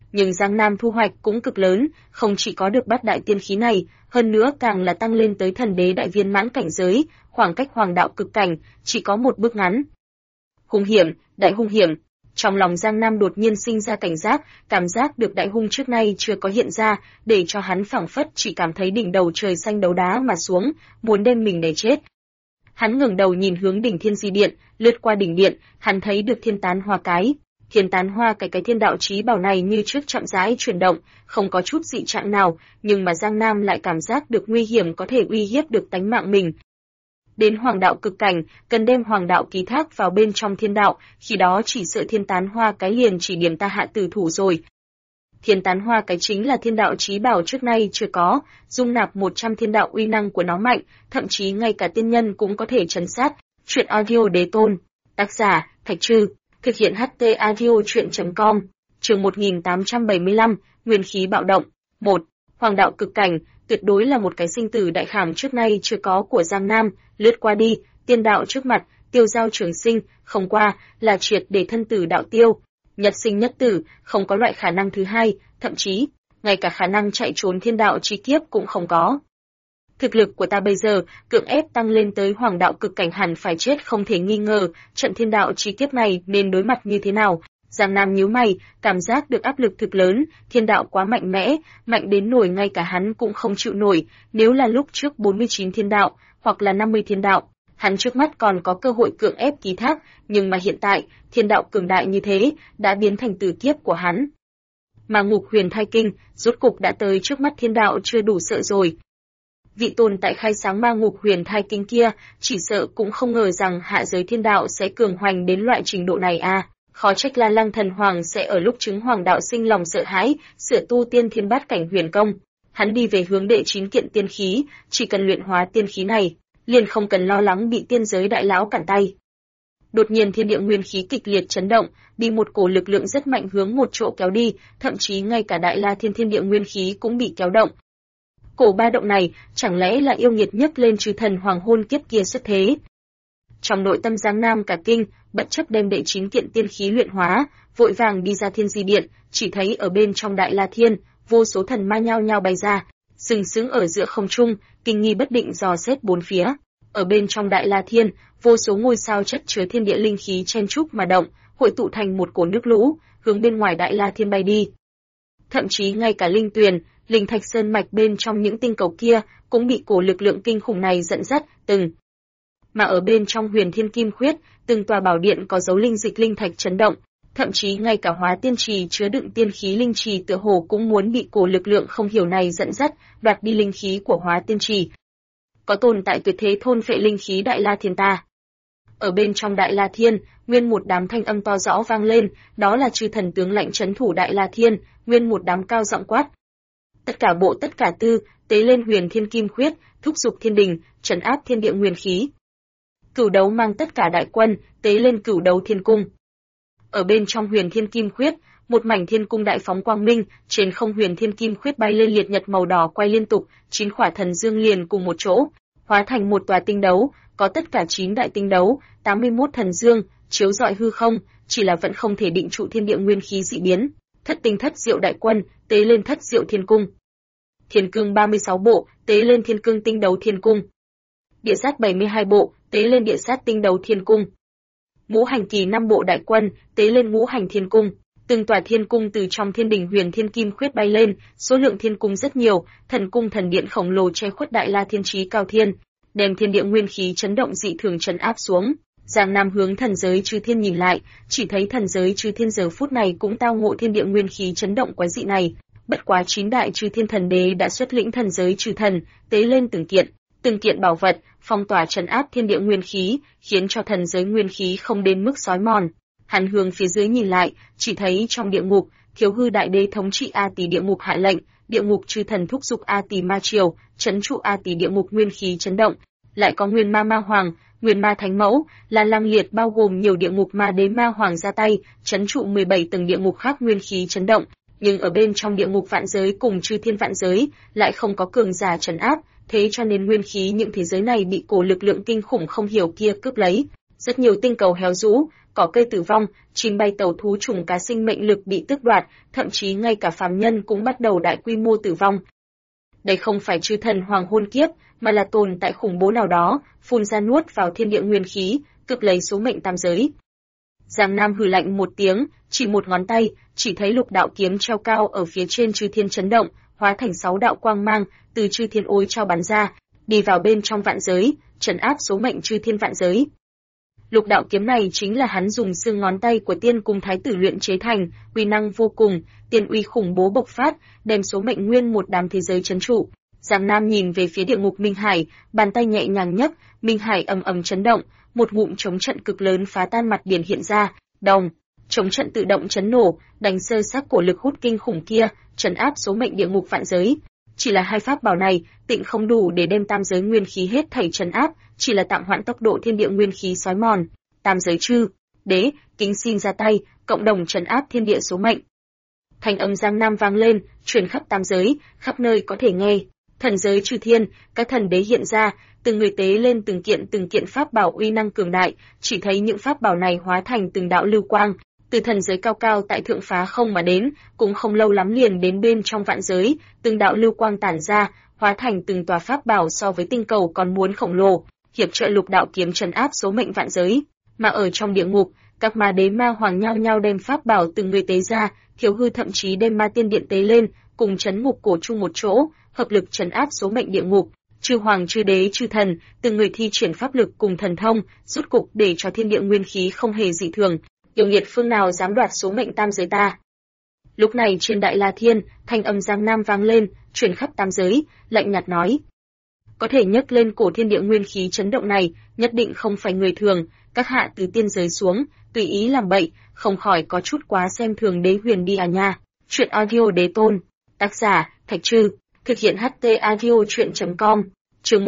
nhưng Giang Nam thu hoạch cũng cực lớn, không chỉ có được bát đại tiên khí này, hơn nữa càng là tăng lên tới thần đế đại viên mãn cảnh giới, khoảng cách hoàng đạo cực cảnh chỉ có một bước ngắn. Hung hiểm, đại hung hiểm. Trong lòng Giang Nam đột nhiên sinh ra cảnh giác, cảm giác được đại hung trước nay chưa có hiện ra, để cho hắn phảng phất chỉ cảm thấy đỉnh đầu trời xanh đấu đá mà xuống, muốn đem mình đè chết. Hắn ngẩng đầu nhìn hướng đỉnh Thiên Di Điện, lướt qua đỉnh điện, hắn thấy được thiên tán hoa cái. Thiên tán hoa cái thiên đạo chí bảo này như trước chậm rãi chuyển động, không có chút dị trạng nào, nhưng mà Giang Nam lại cảm giác được nguy hiểm có thể uy hiếp được tánh mạng mình. Đến hoàng đạo cực cảnh, cần đem hoàng đạo ký thác vào bên trong thiên đạo, khi đó chỉ sợ thiên tán hoa cái liền chỉ điểm ta hạ tử thủ rồi. Thiên tán hoa cái chính là thiên đạo chí bảo trước nay chưa có, dung nạp 100 thiên đạo uy năng của nó mạnh, thậm chí ngay cả tiên nhân cũng có thể trấn sát. Truyện audio đế tôn. Tác giả, Thạch Trư. Thực hiện HT audio truyện.com. Chương 1875, Nguyên khí bạo động. 1. Hoàng đạo cực cảnh, tuyệt đối là một cái sinh tử đại khảm trước nay chưa có của Giang Nam, lướt qua đi, tiên đạo trước mặt, tiêu giao trường sinh, không qua, là triệt để thân tử đạo tiêu. Nhật sinh nhất tử, không có loại khả năng thứ hai, thậm chí, ngay cả khả năng chạy trốn thiên đạo chi kiếp cũng không có. Thực lực của ta bây giờ, cưỡng ép tăng lên tới hoàng đạo cực cảnh hẳn phải chết không thể nghi ngờ, trận thiên đạo chi kiếp này nên đối mặt như thế nào? Giang Nam nhíu mày, cảm giác được áp lực thực lớn, thiên đạo quá mạnh mẽ, mạnh đến nổi ngay cả hắn cũng không chịu nổi, nếu là lúc trước 49 thiên đạo, hoặc là 50 thiên đạo, hắn trước mắt còn có cơ hội cưỡng ép ký thác, nhưng mà hiện tại, thiên đạo cường đại như thế, đã biến thành tử kiếp của hắn. Mà Ngục Huyền Thai Kinh, rốt cục đã tới trước mắt thiên đạo chưa đủ sợ rồi. Vị tồn tại khai sáng ma Ngục Huyền Thai Kinh kia, chỉ sợ cũng không ngờ rằng hạ giới thiên đạo sẽ cường hoành đến loại trình độ này à. Khó trách La Lăng Thần Hoàng sẽ ở lúc chứng hoàng đạo sinh lòng sợ hãi, sửa tu tiên thiên bát cảnh huyền công. Hắn đi về hướng đệ 9 kiện tiên khí, chỉ cần luyện hóa tiên khí này, liền không cần lo lắng bị tiên giới đại lão cản tay. Đột nhiên thiên địa nguyên khí kịch liệt chấn động, bị một cổ lực lượng rất mạnh hướng một chỗ kéo đi, thậm chí ngay cả đại la thiên địa nguyên khí cũng bị kéo động. Cổ ba động này, chẳng lẽ là yêu nghiệt nhấc lên chư thần hoàng hôn kiếp kia xuất thế? Trong nội tâm Giang Nam cả kinh, bất chấp đem đệ 9 kiện tiên khí luyện hóa, vội vàng đi ra Thiên Di Điện, chỉ thấy ở bên trong Đại La Thiên, vô số thần ma nhao nhao bay ra, sừng sững ở giữa không trung, kinh nghi bất định dò xét bốn phía. Ở bên trong Đại La Thiên, vô số ngôi sao chất chứa thiên địa linh khí chen chúc mà động, hội tụ thành một cổ nước lũ, hướng bên ngoài Đại La Thiên bay đi. Thậm chí ngay cả linh tuyền, linh thạch sơn mạch bên trong những tinh cầu kia cũng bị cổ lực lượng kinh khủng này dẫn dắt, mà ở bên trong Huyền Thiên Kim Khuyết, từng tòa bảo điện có dấu linh dịch linh thạch chấn động, thậm chí ngay cả Hóa Tiên Trì chứa đựng tiên khí linh trì tựa hồ cũng muốn bị cổ lực lượng không hiểu này dẫn dắt, đoạt đi linh khí của Hóa Tiên Trì. Có tồn tại tuyệt thế thôn phệ linh khí Đại La Thiên ta. Ở bên trong Đại La Thiên, nguyên một đám thanh âm to rõ vang lên, đó là chư thần tướng lãnh trấn thủ Đại La Thiên, nguyên một đám cao giọng quát. Tất cả bộ tất cả tư, tế lên Huyền Thiên Kim Khuyết, thúc giục thiên đình, trấn áp thiên địa nguyên khí. Cửu đấu mang tất cả đại quân, tế lên Cửu đấu thiên cung. Ở bên trong Huyền Thiên Kim Khuyết, một mảnh thiên cung đại phóng quang minh, trên không Huyền Thiên Kim Khuyết bay lên liệt nhật màu đỏ quay liên tục, 9 khỏa thần dương liền cùng một chỗ, hóa thành một tòa tinh đấu, có tất cả 9 đại tinh đấu, 81 thần dương, chiếu rọi hư không, chỉ là vẫn không thể định trụ thiên địa nguyên khí dị biến. Thất tinh thất diệu đại quân, tế lên thất diệu thiên cung. Thiên cương 36 bộ, tế lên thiên cương tinh đấu thiên cung. Địa sát 72 bộ, tế lên địa sát tinh đấu thiên cung. Ngũ hành kỳ 5 bộ đại quân, tế lên ngũ hành thiên cung. Từng tòa thiên cung từ trong thiên đình Huyền Thiên Kim Khuyết bay lên, số lượng thiên cung rất nhiều, thần cung thần điện khổng lồ che khuất Đại La Thiên Chí cao thiên, đem thiên địa nguyên khí chấn động dị thường trấn áp xuống. Giang Nam hướng thần giới chư thiên nhìn lại, chỉ thấy thần giới chư thiên giờ phút này cũng tao ngộ thiên địa nguyên khí chấn động quái dị này. Bất quá 9 đại chư thiên thần đế đã xuất lĩnh thần giới chư thần, tế lên từng kiện bảo vật, phong tỏa trấn áp thiên địa nguyên khí, khiến cho thần giới nguyên khí không đến mức xói mòn. Hắn hướng phía dưới nhìn lại, chỉ thấy trong địa ngục, Thiếu Hư Đại Đế thống trị A Tỳ địa ngục hạ lệnh, địa ngục chư thần thúc giục A Tỳ ma triều, trấn trụ A Tỳ địa ngục nguyên khí chấn động. Lại có Nguyên Ma Ma Hoàng, Nguyên Ma Thánh Mẫu, là Lăng Liệt bao gồm nhiều địa ngục ma đế ma hoàng ra tay, trấn trụ 17 tầng địa ngục khác nguyên khí chấn động. Nhưng ở bên trong địa ngục vạn giới cùng chư thiên vạn giới, lại không có cường giả trấn áp, thế cho nên nguyên khí những thế giới này bị cổ lực lượng kinh khủng không hiểu kia cướp lấy. Rất nhiều tinh cầu héo rũ, cỏ cây tử vong, chim bay tàu thú trùng cá sinh mệnh lực bị tước đoạt, thậm chí ngay cả phàm nhân cũng bắt đầu đại quy mô tử vong. Đây không phải chư thần hoàng hôn kiếp, mà là tồn tại khủng bố nào đó, phun ra nuốt vào thiên địa nguyên khí, cực lấy số mệnh tam giới. Giang Nam hừ lạnh một tiếng, chỉ một ngón tay, chỉ thấy lục đạo kiếm treo cao ở phía trên chư thiên chấn động, hóa thành 6 đạo quang mang, từ chư thiên ối trao bắn ra, đi vào bên trong vạn giới, trấn áp số mệnh chư thiên vạn giới. Lục đạo kiếm này chính là hắn dùng xương ngón tay của tiên cung thái tử luyện chế thành, uy năng vô cùng, tiên uy khủng bố bộc phát, đem số mệnh nguyên một đám thế giới trấn trụ. Giang Nam nhìn về phía địa ngục Minh Hải, bàn tay nhẹ nhàng nhấc, Minh Hải ầm ầm chấn động, một ngụm chống trận cực lớn phá tan mặt biển hiện ra, đồng, chống trận tự động chấn nổ, đánh sơ xác cổ lực hút kinh khủng kia, trấn áp số mệnh địa ngục vạn giới. Chỉ là hai pháp bảo này, tịnh không đủ để đem tam giới nguyên khí hết thảy trấn áp, chỉ là tạm hoãn tốc độ thiên địa nguyên khí xói mòn. Tam giới chư đế, kính xin ra tay, cộng đồng trấn áp thiên địa số mệnh. Thanh âm Giang Nam vang lên, truyền khắp tam giới, khắp nơi có thể nghe. Thần giới chư thiên, các thần đế hiện ra, từng người tế lên từng kiện pháp bảo uy năng cường đại, chỉ thấy những pháp bảo này hóa thành từng đạo lưu quang, từ thần giới cao cao tại thượng phá không mà đến, cũng không lâu lắm liền đến bên trong vạn giới, từng đạo lưu quang tản ra, hóa thành từng tòa pháp bảo so với tinh cầu còn muốn khổng lồ, hiệp trợ lục đạo kiếm trấn áp số mệnh vạn giới. Mà ở trong địa ngục, các ma đế ma hoàng nhau nhau đem pháp bảo từng người tế ra, Thiếu Hư thậm chí đem ma tiên điện tế lên, cùng trấn ngục cổ chung một chỗ, hợp lực trấn áp số mệnh địa ngục. Chư hoàng chư đế chư thần, từng người thi triển pháp lực cùng thần thông, rút cục để cho thiên địa nguyên khí không hề dị thường, yêu nghiệt phương nào dám đoạt số mệnh tam giới ta. Lúc này trên Đại La Thiên, thanh âm Giang Nam vang lên, truyền khắp tam giới, lạnh nhạt nói: có thể nhấc lên cổ thiên địa nguyên khí chấn động này, nhất định không phải người thường, các hạ từ tiên giới xuống, tùy ý làm bậy, không khỏi có chút quá xem thường Đế Huyền đi à nha. Chuyện audio Đế Tôn, tác giả Thạch Trư, thực hiện HT audio truyện.com, chương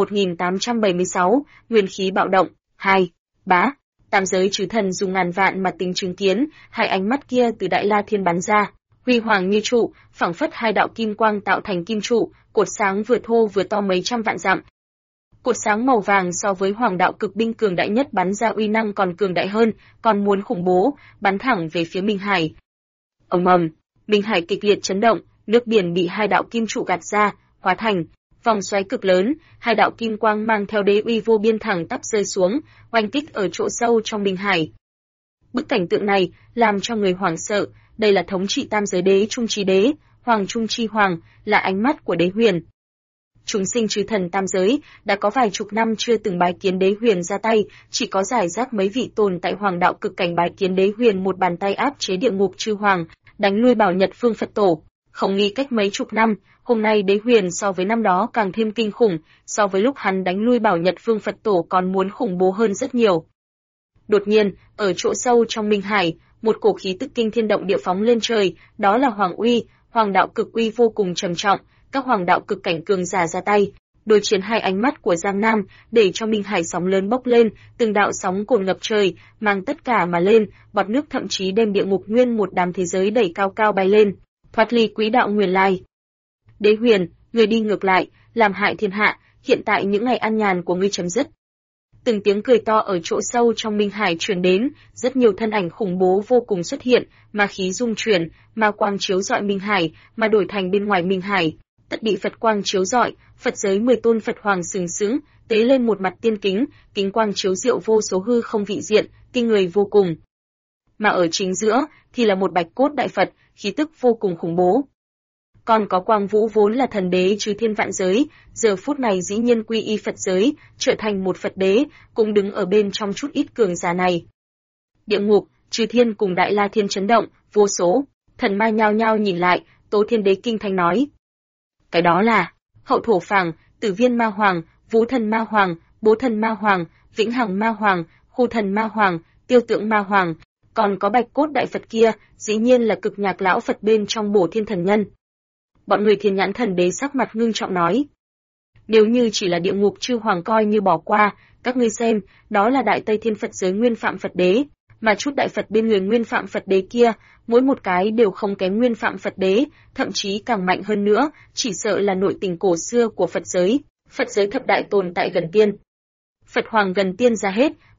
1876, nguyên khí bạo động, 2, bá. Tam giới chư thần dùng ngàn vạn mà tính chứng kiến, hai ánh mắt kia từ Đại La Thiên bắn ra, huy hoàng như trụ, phảng phất hai đạo kim quang tạo thành kim trụ, cột sáng vừa thô vừa to mấy trăm vạn dặm. Cột sáng màu vàng so với hoàng đạo cực binh cường đại nhất bắn ra uy năng còn cường đại hơn, còn muốn khủng bố, bắn thẳng về phía Minh Hải. Ầm ầm, Minh Hải kịch liệt chấn động, nước biển bị hai đạo kim trụ gạt ra, hóa thành vòng xoáy cực lớn, hai đạo kim quang mang theo đế uy vô biên thẳng tắp rơi xuống, oanh kích ở chỗ sâu trong Minh Hải. Bức cảnh tượng này làm cho người hoảng sợ, đây là thống trị tam giới đế trung chi đế, hoàng trung chi hoàng, là ánh mắt của Đế Huyền. Chúng sinh chư thần tam giới đã có vài chục năm chưa từng bái kiến Đế Huyền ra tay, chỉ có giải rác mấy vị tồn tại hoàng đạo cực cảnh bái kiến Đế Huyền một bàn tay áp chế địa ngục chư hoàng, đánh lui Bảo Nhật Phương Phật Tổ. Không nghĩ cách mấy chục năm, hôm nay Đế Huyền so với năm đó càng thêm kinh khủng, so với lúc hắn đánh lui Bảo Nhật Phương Phật Tổ còn muốn khủng bố hơn rất nhiều. Đột nhiên, ở chỗ sâu trong Minh Hải, một cổ khí tức kinh thiên động địa phóng lên trời, đó là hoàng uy, hoàng đạo cực uy vô cùng trầm trọng, các hoàng đạo cực cảnh cường giả ra tay. Đối chiến hai ánh mắt của Giang Nam, để cho Minh Hải sóng lớn bốc lên, từng đạo sóng cồn ngập trời, mang tất cả mà lên, bọt nước thậm chí đem địa ngục nguyên một đám thế giới đẩy cao cao bay lên, thoát ly quỹ đạo nguyên lai. Đế Huyền, người đi ngược lại, làm hại thiên hạ, hiện tại những ngày an nhàn của ngươi chấm dứt. Từng tiếng cười to ở chỗ sâu trong Minh Hải truyền đến, rất nhiều thân ảnh khủng bố vô cùng xuất hiện, ma khí dung chuyển, ma quang chiếu rọi Minh Hải, mà đổi thành bên ngoài Minh Hải, tất bị Phật quang chiếu rọi, Phật giới 10 tôn Phật hoàng sừng sững, tế lên một mặt tiên kính, kính quang chiếu diệu vô số hư không vị diện, kinh người vô cùng. Mà ở chính giữa thì là một bạch cốt đại Phật, khí tức vô cùng khủng bố. Còn có Quang Vũ vốn là thần đế chư thiên vạn giới, giờ phút này dĩ nhiên quy y Phật giới, trở thành một Phật đế, cũng đứng ở bên trong chút ít cường giả này. Địa ngục, chư thiên cùng Đại La Thiên chấn động, vô số thần ma nhao nhao nhìn lại, Tố Thiên Đế kinh thanh nói: cái đó là Hậu Thổ Phàng, Tử Viên Ma Hoàng, Vũ Thần Ma Hoàng, Bố Thần Ma Hoàng, Vĩnh Hằng Ma Hoàng, Khu Thần Ma Hoàng, Tiêu Tượng Ma Hoàng, còn có bạch cốt đại Phật kia, dĩ nhiên là Cực Nhạc lão Phật bên trong Bổ Thiên Thần Nhân. Bọn người Thiên Nhãn Thần Đế sắc mặt ngưng trọng nói: nếu như chỉ là địa ngục chư hoàng coi như bỏ qua, các ngươi xem, đó là Đại Tây Thiên Phật giới Nguyên Phạm Phật Đế, mà chút đại Phật bên người Nguyên Phạm Phật Đế kia, mỗi một cái đều không kém Nguyên Phạm Phật Đế, thậm chí càng mạnh hơn nữa, chỉ sợ là nội tình cổ xưa của Phật giới thập đại tồn tại gần tiên. Phật Hoàng gần tiên ra hết,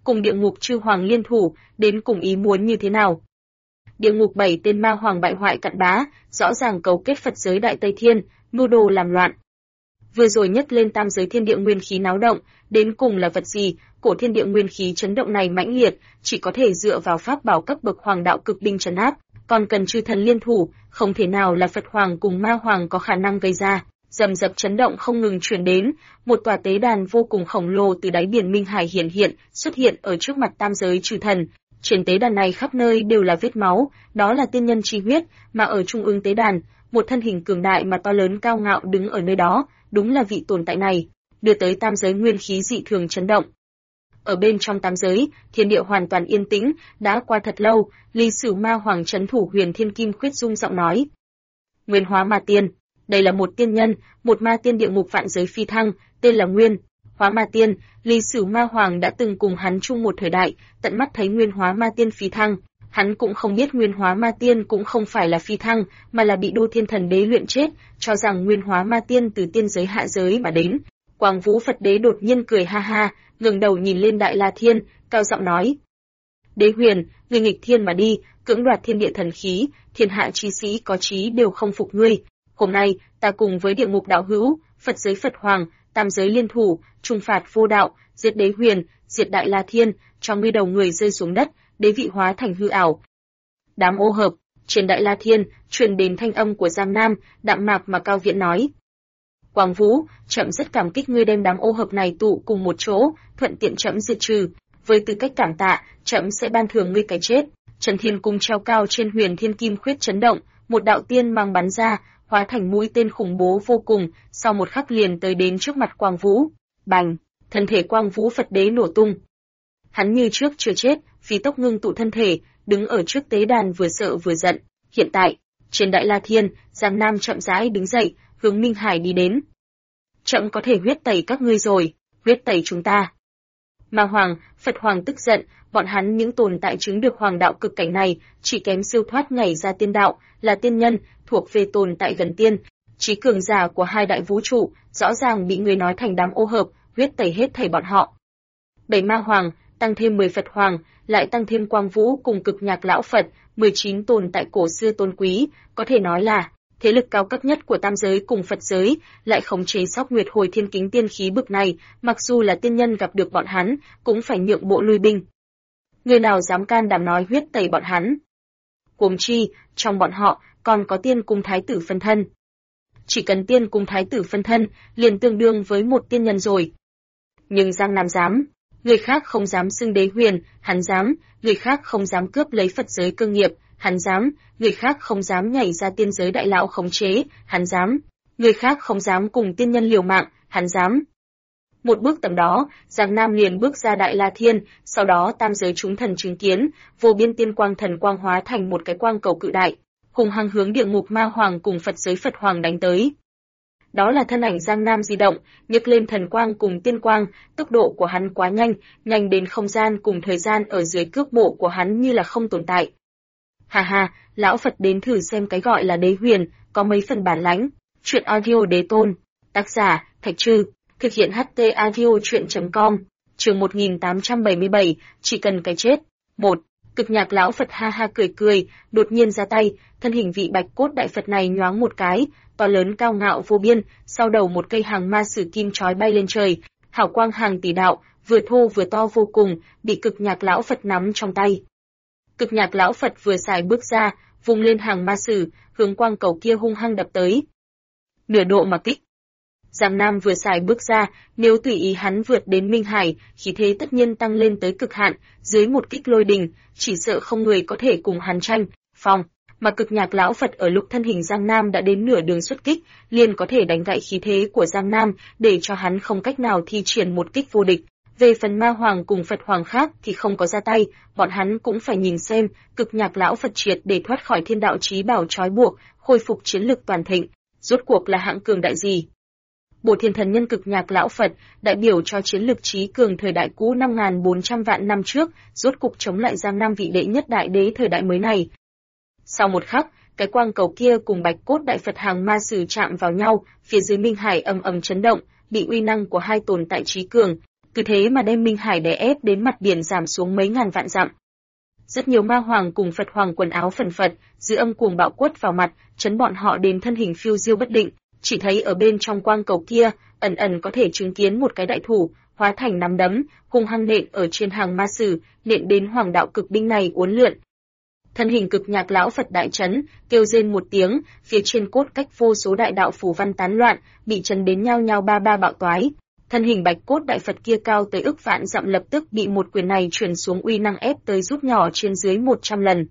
cùng địa ngục chư hoàng liên thủ, đến cùng ý muốn như thế nào? Địa ngục 7 tên ma hoàng bại hoại cặn bã, rõ ràng cấu kết Phật giới Đại Tây Thiên, mưu đồ làm loạn. Vừa rồi nhấc lên tam giới thiên địa nguyên khí náo động, đến cùng là vật gì? Cổ thiên địa nguyên khí chấn động này mãnh liệt, chỉ có thể dựa vào pháp bảo cấp bậc hoàng đạo cực binh trấn áp, còn cần chư thần liên thủ, không thể nào là Phật hoàng cùng ma hoàng có khả năng gây ra. Rầm rập chấn động không ngừng truyền đến, một tòa tế đàn vô cùng khổng lồ từ đáy biển Minh Hải hiện xuất hiện ở trước mặt tam giới chư thần. Trên tế đàn này khắp nơi đều là vết máu, đó là tiên nhân chi huyết, mà ở trung ương tế đàn, một thân hình cường đại mà to lớn cao ngạo đứng ở nơi đó, đúng là vị tồn tại này, đưa tới tam giới nguyên khí dị thường chấn động. Ở bên trong tam giới, thiên địa hoàn toàn yên tĩnh, đã qua thật lâu, Ly Sử Ma Hoàng trấn thủ Huyền Thiên Kim Khuyết rung giọng nói: Nguyên Hóa Ma Tiên, đây là một tiên nhân, một ma tiên địa ngục vạn giới phi thăng, tên là Nguyên Hóa Ma Tiên. Ly Sử Ma Hoàng đã từng cùng hắn chung một thời đại, tận mắt thấy Nguyên Hóa Ma Tiên phi thăng. Hắn cũng không biết Nguyên Hóa Ma Tiên cũng không phải là phi thăng, mà là bị Đô Thiên Thần Đế luyện chết, cho rằng Nguyên Hóa Ma Tiên từ tiên giới hạ giới mà đến. Quang Vũ Phật Đế đột nhiên cười ha ha, ngẩng đầu nhìn lên Đại La Thiên, cao giọng nói: Đế Huyền, ngươi nghịch thiên mà đi, cưỡng đoạt thiên địa thần khí, thiên hạ chi sĩ có trí đều không phục ngươi. Hôm nay, ta cùng với địa ngục đạo hữu, Phật giới Phật Hoàng, tam giới liên thủ, trùng phạt vô đạo, diệt Đế Huyền, diệt Đại La Thiên, cho ngươi đầu người rơi xuống đất, đế vị hóa thành hư ảo. Đám ô hợp, trên Đại La Thiên, truyền đến thanh âm của Giang Nam, đạm mạc mà cao viễn nói: Quang Vũ, trẫm rất cảm kích ngươi đem đám ô hợp này tụ cùng một chỗ, thuận tiện trẫm diệt trừ. Với tư cách cảm tạ, trẫm sẽ ban thưởng ngươi cái chết. Trần Thiên Cung treo cao trên Huyền Thiên Kim Khuyết chấn động, một đạo tiên mang bắn ra, hóa thành mũi tên khủng bố vô cùng, sau một khắc liền tới đến trước mặt Quang Vũ. Bành, thân thể Quang Vũ Phật Đế nổ tung. Hắn như trước chưa chết, phi tốc ngưng tụ thân thể, đứng ở trước tế đàn vừa sợ vừa giận. Hiện tại, trên Đại La Thiên, Giang Nam chậm rãi đứng dậy, hướng Minh Hải đi đến. Trẫm có thể huyết tẩy các ngươi rồi, huyết tẩy chúng ta. Ma Hoàng, Phật Hoàng tức giận, bọn hắn những tồn tại chứng được hoàng đạo cực cảnh này, chỉ kém siêu thoát nhảy ra tiên đạo, là tiên nhân, thuộc về tồn tại gần tiên, trí cường giả của hai đại vũ trụ, rõ ràng bị người nói thành đám ô hợp, huyết tẩy hết thảy bọn họ. 7 Ma Hoàng, tăng thêm 10 Phật Hoàng, lại tăng thêm Quang Vũ cùng Cực Nhạc Lão Phật, 19 tồn tại cổ xưa tôn quý, có thể nói là thế lực cao cấp nhất của tam giới cùng Phật giới, lại khống chế Sóc Nguyệt Hồi Thiên Kính tiên khí bực này, mặc dù là tiên nhân gặp được bọn hắn, cũng phải nhượng bộ lui binh. Người nào dám can đảm nói huyết tẩy bọn hắn? Huống chi, trong bọn họ còn có tiên cung thái tử phân thân. Chỉ cần tiên cung thái tử phân thân, liền tương đương với một tiên nhân rồi. Nhưng Giang Nam dám, người khác không dám xưng Đế Huyền, hắn dám, người khác không dám cướp lấy Phật giới cơ nghiệp, hắn dám, người khác không dám nhảy ra tiên giới đại lão khống chế, hắn dám, người khác không dám cùng tiên nhân liều mạng, hắn dám. Một bước tầm đó, Giang Nam liền bước ra Đại La Thiên, sau đó tam giới chúng thần chứng kiến, vô biên tiên quang thần quang hóa thành một cái quang cầu cự đại, hùng hăng hướng địa ngục Ma Hoàng cùng Phật giới Phật Hoàng đánh tới. Đó là thân ảnh Giang Nam di động, nhấc lên thần quang cùng tiên quang, tốc độ của hắn quá nhanh, nhanh đến không gian cùng thời gian ở dưới cước bộ của hắn như là không tồn tại. Hà hà, lão Phật đến thử xem cái gọi là Đế Huyền, có mấy phần bản lãnh. Chuyện audio Đế Tôn, tác giả Thạch Trư, thực hiện HT audio truyện.com, chương 1877, chỉ cần cái chết. 1. Cực Nhạc Lão Phật ha ha cười cười, đột nhiên ra tay, thân hình vị bạch cốt đại Phật này nhoáng một cái, to lớn cao ngạo vô biên, sau đầu một cây hàng ma sử kim chói bay lên trời, hào quang hàng tỷ đạo, vừa thô vừa to vô cùng, bị Cực Nhạc Lão Phật nắm trong tay. Cực Nhạc Lão Phật vừa xài bước ra, vung lên hàng ma sử, hướng quang cầu kia hung hăng đập tới. Nửa độ mà kích. Giang Nam vừa xài bước ra, nếu tùy ý hắn vượt đến Minh Hải, khí thế tất nhiên tăng lên tới cực hạn, dưới một kích lôi đình, chỉ sợ không người có thể cùng hắn tranh phong. Mà Cực Nhạc Lão Phật ở lúc thân hình Giang Nam đã đến nửa đường xuất kích, liền có thể đánh gãy khí thế của Giang Nam, để cho hắn không cách nào thi triển một kích vô địch. Về phần Ma Hoàng cùng Phật Hoàng khác thì không có ra tay, bọn hắn cũng phải nhìn xem, Cực Nhạc Lão Phật triệt để thoát khỏi thiên đạo chí bảo trói buộc, khôi phục chiến lực toàn thịnh, rốt cuộc là hạng cường đại gì? Bổ Thiên Thần Nhân Cực Nhạc Lão Phật, đại biểu cho chiến lực trí cường thời đại cũ 5.400 vạn năm trước, rốt cục chống lại Giang Nam vị đệ nhất đại đế thời đại mới này. Sau một khắc, cái quang cầu kia cùng bạch cốt đại Phật hàng ma sử chạm vào nhau, phía dưới Minh Hải ầm ầm chấn động, bị uy năng của hai tồn tại trí cường, cứ thế mà đem Minh Hải đè ép đến mặt biển giảm xuống mấy ngàn vạn dặm. Rất nhiều ma hoàng cùng Phật hoàng quần áo phần phật, dư âm cuồng bạo quất vào mặt, chấn bọn họ đến thân hình phiêu diêu bất định, chỉ thấy ở bên trong quang cầu kia, ẩn ẩn có thể chứng kiến một cái đại thủ, hóa thành nắm đấm, hung hăng nện ở trên hàng ma sử, nện đến hoàng đạo cực binh này uốn lượn. Thân hình Cực Nhạc lão Phật đại chấn, kêu rên một tiếng, phía trên cốt cách vô số đại đạo phù văn tán loạn, bị chấn đến nhao nhao ba bạo toái. Thân hình Bạch Cốt đại Phật kia cao tới ức vạn dặm lập tức bị một quyền này truyền xuống uy năng ép tới rút nhỏ trên dưới 100 lần.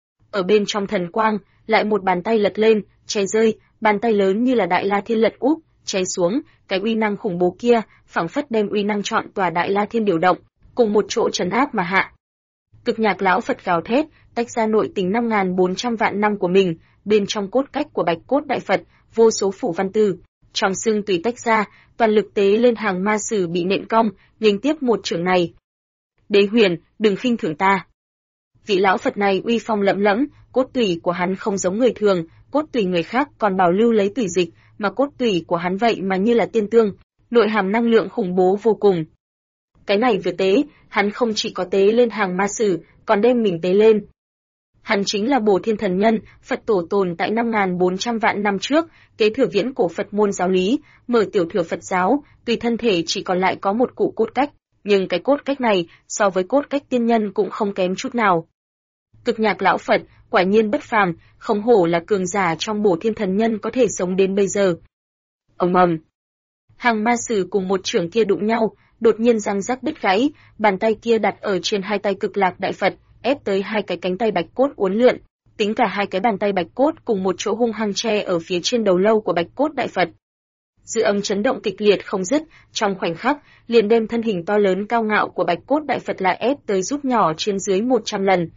Ở bên trong thần quang, lại một bàn tay lật lên, cháy rơi, bàn tay lớn như là Đại La Thiên lật úp, cháy xuống, cái uy năng khủng bố kia, phảng phất đem uy năng trọn tòa Đại La Thiên điều động, cùng một chỗ trấn áp mà hạ. Cực Nhạc lão Phật gào thét, tách ra nội tình 5.400 vạn năm của mình, bên trong cốt cách của Bạch Cốt đại Phật, vô số phủ văn từ trong xương tùy tách ra, toàn lực tế lên hàng ma sử bị nện cong, nghênh tiếp một chưởng này. Đế Huyền, đừng khinh thường ta. Vị lão Phật này uy phong lẫm lẫm, cốt tủy của hắn không giống người thường, cốt tủy người khác còn bảo lưu lấy tủy dịch, mà cốt tủy của hắn vậy mà như là tiên tương, nội hàm năng lượng khủng bố vô cùng. Cái này vừa tế, hắn không chỉ có tế lên hàng ma sử, còn đem mình tế lên. Hắn chính là Bồ Thiên Thần Nhân, Phật tổ tồn tại 5.400 vạn năm trước, kế thừa viễn cổ Phật môn giáo lý, mở tiểu thừa Phật giáo, tùy thân thể chỉ còn lại có một cụ cốt cách, nhưng cái cốt cách này so với cốt cách tiên nhân cũng không kém chút nào. Cực Nhạc lão Phật, quả nhiên bất phàm, không hổ là cường giả trong Bồ Thiên Thần Nhân có thể sống đến bây giờ. Ầm ầm. Hàng ma sử cùng một chưởng kia đụng nhau, đột nhiên răng rắc đứt gãy, bàn tay kia đặt ở trên hai tay Cực Lạc đại Phật, ép tới hai cái cánh tay Bạch Cốt uốn lượn, tính cả hai cái bàn tay Bạch Cốt cùng một chỗ hung hăng che ở phía trên đầu lâu của Bạch Cốt đại Phật. Dư âm chấn động kịch liệt không dứt, trong khoảnh khắc, liền đem thân hình to lớn cao ngạo của Bạch Cốt đại Phật lại ép tới rút nhỏ trên dưới 100 lần.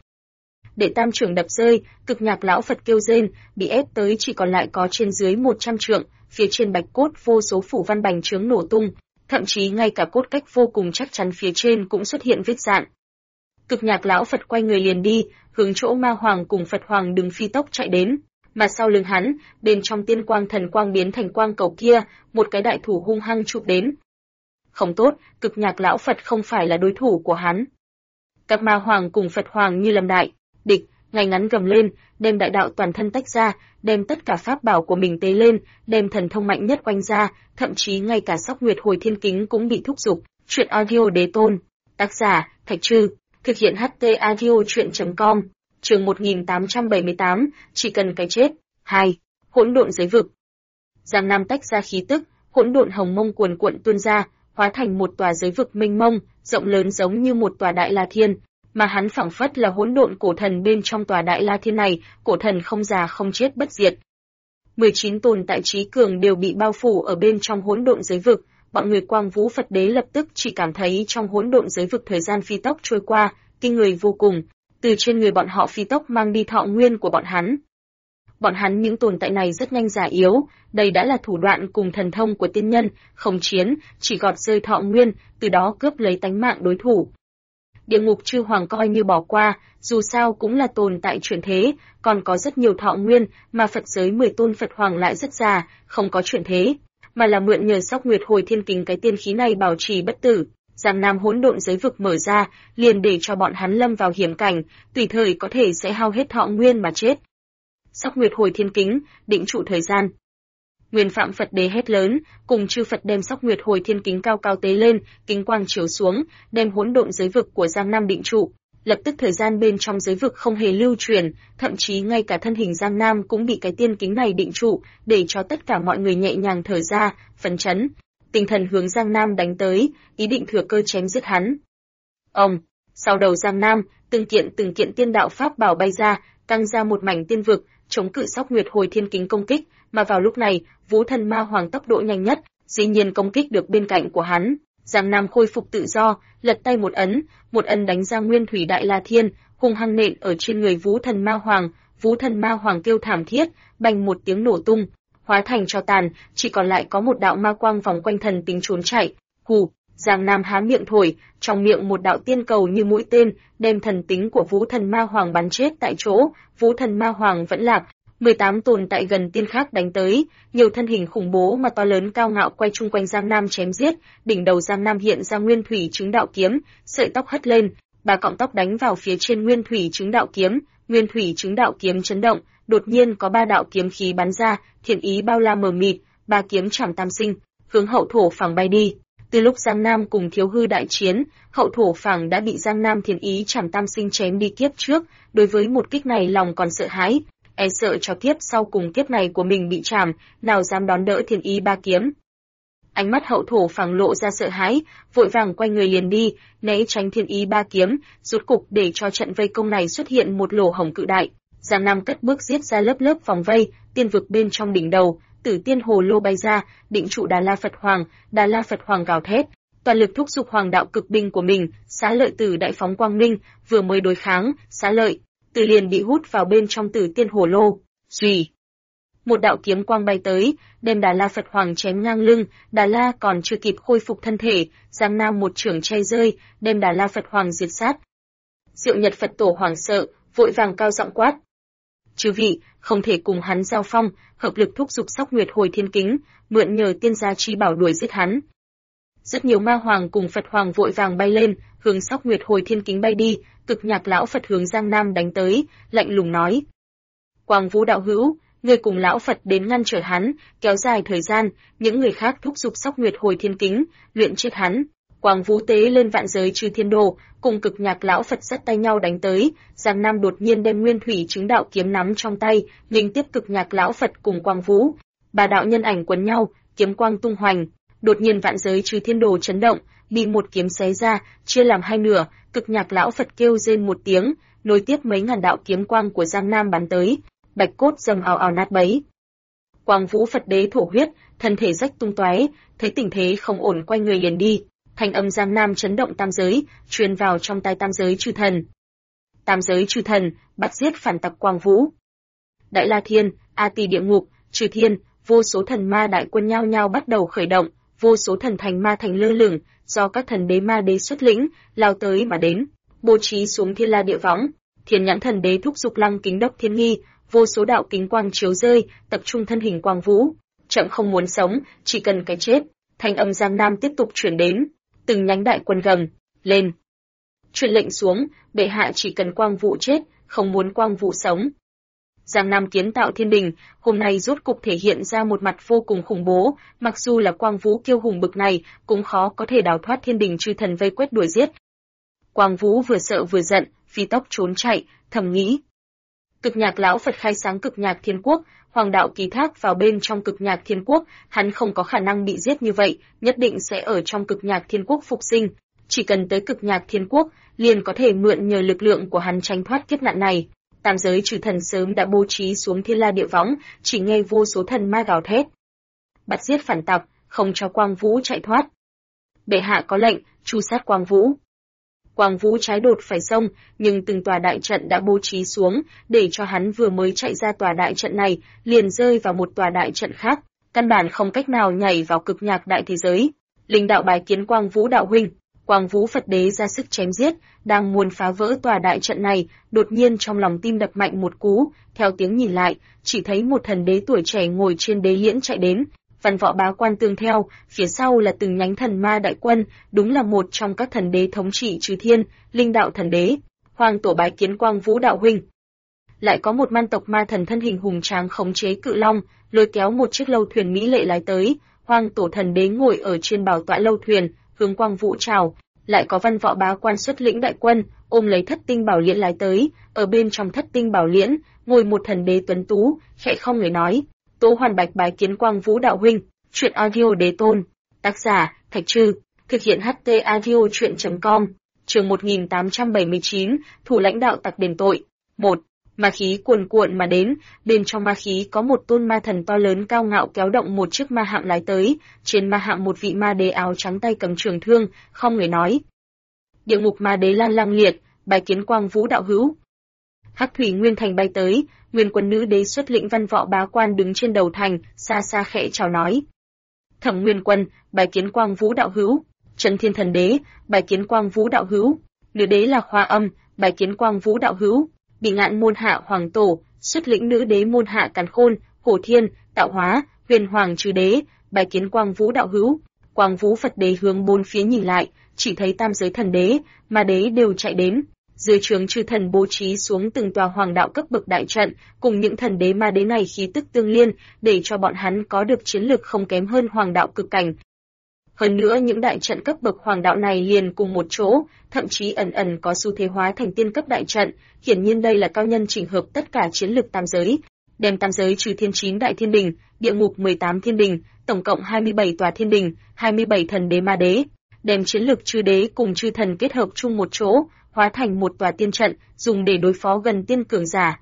Để tam trưởng đập rơi, Cực Nhạc lão Phật kêu rên, bị ép tới chỉ còn lại có trên dưới 100 trượng, phía trên Bạch Cốt vô số phủ văn bành trướng nổ tung, thậm chí ngay cả cốt cách vô cùng chắc chắn phía trên cũng xuất hiện vết rạn. Cực Nhạc lão Phật quay người liền đi, hướng chỗ ma hoàng cùng Phật hoàng đừng phi tốc chạy đến, mà sau lưng hắn, bên trong tiên quang thần quang biến thành quang cầu kia, một cái đại thủ hung hăng chụp đến. Không tốt, Cực Nhạc lão Phật không phải là đối thủ của hắn. Các ma hoàng cùng Phật hoàng như lâm đại địch, ngay ngắn gầm lên, đem đại đạo toàn thân tách ra, đem tất cả pháp bảo của mình tế lên, đem thần thông mạnh nhất oanh ra, thậm chí ngay cả Sóc Nguyệt Hồi Thiên Kính cũng bị thúc giục. Truyện audio đế tôn, tác giả Thạch Trư, thực hiện HT audio truyện.com, chương 1878, chỉ cần cái chết. 2. Hỗn độn giới vực. Giang Nam tách ra khí tức, hỗn độn hồng mông cuồn cuộn tuôn ra, hóa thành một tòa giới vực mênh mông, rộng lớn giống như một tòa Đại La Thiên, mà hắn phảng phất là hỗn độn cổ thần bên trong tòa Đại La Thiên này, cổ thần không già không chết bất diệt. 19 tồn tại trí cường đều bị bao phủ ở bên trong hỗn độn giới vực, bọn người Quang Vũ Phật Đế lập tức chỉ cảm thấy trong hỗn độn giới vực thời gian phi tốc trôi qua, kinh người vô cùng, từ trên người bọn họ phi tốc mang đi thọ nguyên của bọn hắn. Bọn hắn những tồn tại này rất nhanh già yếu, đây đã là thủ đoạn cùng thần thông của tiên nhân, không chiến, chỉ gọt rơi thọ nguyên, từ đó cướp lấy tánh mạng đối thủ. Địa ngục chư hoàng coi như bỏ qua, dù sao cũng là tồn tại chuyển thế, còn có rất nhiều thọ nguyên, mà Phật giới 10 tôn Phật hoàng lại rất già, không có chuyển thế, mà là mượn nhờ Sóc Nguyệt Hồi Thiên Kính cái tiên khí này bảo trì bất tử. Giang Nam hỗn độn giới vực mở ra, liền để cho bọn hắn lâm vào hiểm cảnh, tùy thời có thể sẽ hao hết thọ nguyên mà chết. Sóc Nguyệt Hồi Thiên Kính, định trụ thời gian. Nguyên Phạm Phật Đế hét lớn, cùng chư Phật đem Sóc Nguyệt Hồi Thiên Kính cao cao tế lên, kính quang chiếu xuống, đem hỗn độn giới vực của Giang Nam định trụ. Lập tức thời gian bên trong giới vực không hề lưu truyền, thậm chí ngay cả thân hình Giang Nam cũng bị cái tiên kính này định trụ, để cho tất cả mọi người nhẹ nhàng thở ra, phấn chấn. Tinh thần hướng Giang Nam đánh tới, ý định thừa cơ chém giết hắn. Sau đầu Giang Nam, từng kiện tiên đạo pháp bảo bay ra, căng ra một mảnh tiên vực, chống cự Sóc Nguyệt Hồi Thiên Kính công kích, mà vào lúc này, Vũ Thần Ma Hoàng tốc độ nhanh nhất, dĩ nhiên công kích được bên cạnh của hắn. Giang Nam khôi phục tự do, lật tay một ấn đánh ra Nguyên Thủy Đại La Thiên, hung hăng nện ở trên người Vũ Thần Ma Hoàng. Vũ Thần Ma Hoàng kêu thảm thiết, bành một tiếng nổ tung, hóa thành tro tàn, chỉ còn lại có một đạo ma quang vòng quanh thần tính trốn chạy. Hù, Giang Nam há miệng thổi, trong miệng một đạo tiên cầu như mũi tên, đem thần tính của Vũ Thần Ma Hoàng bắn chết tại chỗ. Vũ Thần Ma Hoàng vẫn lạc, 18 tồn tại gần tiên khác đánh tới, nhiều thân hình khủng bố mà to lớn cao ngạo quay chung quanh Giang Nam chém giết, đỉnh đầu Giang Nam hiện ra nguyên thủy chứng đạo kiếm, sợi tóc hất lên, 3 cọng tóc đánh vào phía trên nguyên thủy chứng đạo kiếm, nguyên thủy chứng đạo kiếm chấn động, đột nhiên có 3 đạo kiếm khí bắn ra, thiện ý bao la mờ mịt, 3 kiếm chảm tam sinh, hướng hậu thổ phẳng bay đi. Từ lúc Giang Nam cùng Thiếu Hư đại chiến, hậu thổ phẳng đã bị Giang Nam thiện ý chảm tam sinh chém đi kiếp trước, đối với một kích này lòng còn sợ hãi, e sợ cho kiếp sau cùng kiếp này của mình bị chảm, nào dám đón đỡ thiện ý 3 kiếm. Ánh mắt hậu thổ phẳng lộ ra sợ hãi, vội vàng quay người liền đi, né tránh thiện ý 3 kiếm, rút cục để cho trận vây công này xuất hiện một lỗ hổng cự đại. Giang Nam cất bước giết ra lớp lớp vòng vây, tiên vực bên trong đỉnh đầu, Tử Tiên Hồ Lô bay ra, định trụ Đà La Phật Hoàng, Đà La Phật Hoàng gào thét, toàn lực thúc giục hoàng đạo cực binh của mình, Xá Lợi Tử đại phóng quang minh, vừa mới đối kháng, Xá Lợi Tử liền bị hút vào bên trong Tử Tiên Hồ Lô. Rì, một đạo kiếm quang bay tới, đem Đà La Phật Hoàng chém ngang lưng, Đà La còn chưa kịp khôi phục thân thể, Giang Nam một chưởng chay rơi, đem Đà La Phật Hoàng diệt sát. Diệu Nhật Phật Tổ hoảng sợ, vội vàng cao giọng quát: "Chư vị, không thể cùng hắn giao phong, hợp lực thúc giục Sóc Nguyệt Hồi Thiên Kính, mượn nhờ tiên gia chi bảo đuổi giết hắn." Rất nhiều ma hoàng cùng Phật Hoàng vội vàng bay lên, hướng Sóc Nguyệt Hồi Thiên Kính bay đi, Cực Nhạc lão Phật hướng Giang Nam đánh tới, lạnh lùng nói: "Quang Vũ đạo hữu, ngươi cùng lão Phật đến ngăn trở hắn, kéo dài thời gian, những người khác thúc giục Sóc Nguyệt Hồi Thiên Kính, luyện chết hắn." Quang Vũ tế lên vạn giới chư thiên đồ, cùng Cực Nhạc lão Phật dắt tay nhau đánh tới, Giang Nam đột nhiên đem nguyên thủy chứng đạo kiếm nắm trong tay, nghênh tiếp Cực Nhạc lão Phật cùng Quang Vũ. 3 đạo nhân ảnh quấn nhau, kiếm quang tung hoành, đột nhiên vạn giới chư thiên đồ chấn động, bị một kiếm xé ra, chia làm 2 nửa, Cực Nhạc lão Phật kêu rên một tiếng, nối tiếp mấy ngàn đạo kiếm quang của Giang Nam bắn tới, bạch cốt dầm ào ào nát bấy. Quang Vũ Phật đế thổ huyết, thân thể rách tung tóe, thấy tình thế không ổn quay người liền đi. Thanh âm Giang Nam chấn động tam giới, truyền vào trong tai tam giới chư thần. Tam giới chư thần, bắt giết phản tặc Quang Vũ. Đại La Thiên, A Tỳ địa ngục, Chư Thiên, vô số thần ma đại quân nhao nhao bắt đầu khởi động, vô số thần thành ma thành lơ lửng, do các thần đế ma đế xuất lĩnh, lao tới mà đến, bố trí xuống thiên la địa võng. Thiên Nhãn thần đế thúc giục Lăng Kính Đốc Thiên Nghi, vô số đạo kính quang chiếu rơi, tập trung thân hình Quang Vũ. Chậm không muốn sống, chỉ cần cái chết. Thanh âm Giang Nam tiếp tục truyền đến. Từng nhánh đại quân gầm lên, truyền lệnh xuống, bệ hạ chỉ cần Quang Vũ chết, không muốn Quang Vũ sống. Giang Nam kiến tạo thiên đình, hôm nay rốt cục thể hiện ra một mặt vô cùng khủng bố, mặc dù là Quang Vũ kiêu hùng bực này, cũng khó có thể đào thoát thiên đình chư thần vây quét đuổi giết. Quang Vũ vừa sợ vừa giận, phi tốc trốn chạy, thầm nghĩ. Cực Nhạc lão Phật khai sáng Cực Nhạc Thiên Quốc, hoàng đạo ký thác vào bên trong Cực Nhạc Thiên Quốc, hắn không có khả năng bị giết như vậy, nhất định sẽ ở trong Cực Nhạc Thiên Quốc phục sinh. Chỉ cần tới Cực Nhạc Thiên Quốc, liền có thể mượn nhờ lực lượng của hắn tránh thoát kiếp nạn này. Tam giới chư thần sớm đã bố trí xuống thiên la địa võng, chỉ nghe vô số thần ma gào thét. Bắt giết phản tặc, không cho Quang Vũ chạy thoát. Bệ hạ có lệnh, tru sát Quang Vũ. Quang Vũ trái đột phải xông, nhưng từng tòa đại trận đã bố trí xuống, để cho hắn vừa mới chạy ra tòa đại trận này, liền rơi vào một tòa đại trận khác, căn bản không cách nào nhảy vào Cực Nhạc đại thế giới. Linh đạo bái kiến Quang Vũ đạo huynh. Quang Vũ Phật đế ra sức chém giết, đang muốn phá vỡ tòa đại trận này, đột nhiên trong lòng tim đập mạnh một cú, theo tiếng nhìn lại, chỉ thấy một thần đế tuổi trẻ ngồi trên đế liễn chạy đến, văn võ bá quan tương theo, phía sau là từng nhánh thần ma đại quân, đúng là một trong các thần đế thống trị chư thiên, Linh đạo thần đế. Hoàng tổ bái kiến Quang Vũ đạo huynh. Lại có một man tộc ma thần thân hình hùng tráng khống chế cự long, lôi kéo một chiếc lâu thuyền mỹ lệ lái tới, Hoàng tổ thần đế ngồi ở trên bảo tọa lâu thuyền, hướng Quang Vũ chào. Lại có văn võ bá quan xuất lĩnh đại quân, ôm lấy thất tinh bảo liễn lái tới, ở bên trong thất tinh bảo liễn, ngồi một thần đế tuấn tú, khẽ không người nói. Tố Hoàn Bạch bái kiến Quang Vũ đạo huynh. Truyện audio đế tôn. Tác giả, Thạch Trư. Thực hiện HT audio truyện.com. Chương 1879, thủ lãnh đạo tặc đền tội. 1. Ma khí cuồn cuộn mà đến, bên trong ma khí có một tôn ma thần to lớn cao ngạo kéo động một chiếc ma hạm lái tới, trên ma hạm một vị ma đế áo trắng tay cầm trường thương, không người nói. Địa ngục ma đế Lan Lăng Liệt, bái kiến Quang Vũ đạo hữu. Hắc thủy nguyên thành bay tới, Nguyên quân nữ đế xuất lĩnh văn võ bá quan đứng trên đầu thành, xa xa khẽ chào nói. Thẩm Nguyên quân, bái kiến Quang Vũ đạo hữu. Trấn Thiên thần đế, bái kiến Quang Vũ đạo hữu. Nữ đế là Hoa Âm, bái kiến Quang Vũ đạo hữu. Bị Ngạn môn hạ hoàng tổ, xuất lĩnh nữ đế môn hạ càn khôn, hổ thiên, tạo hóa, huyền hoàng trừ đế, bái kiến Quang Vũ đạo hữu. Quang Vũ Phật đế hướng bốn phía nhìn lại, chỉ thấy tam giới thần đế, ma đế đều chạy đến. Dưới trướng chư thần bố trí xuống từng tòa hoàng đạo cấp bậc đại trận, cùng những thần đế ma đế này khí tức tương liên, để cho bọn hắn có được chiến lực không kém hơn hoàng đạo cực cảnh. Hơn nữa những đại trận cấp bậc hoàng đạo này liền cùng một chỗ, thậm chí ẩn ẩn có xu thế hóa thành tiên cấp đại trận, hiển nhiên đây là cao nhân chỉnh hợp tất cả chiến lực tam giới, đem tam giới trừ thiên 9 đại thiên đình, địa ngục 18 thiên đình, tổng cộng 27 tòa thiên đình, 27 thần đế ma đế, đem chiến lực chư đế cùng chư thần kết hợp chung một chỗ, hóa thành một tòa tiên trận, dùng để đối phó gần tiên cường giả.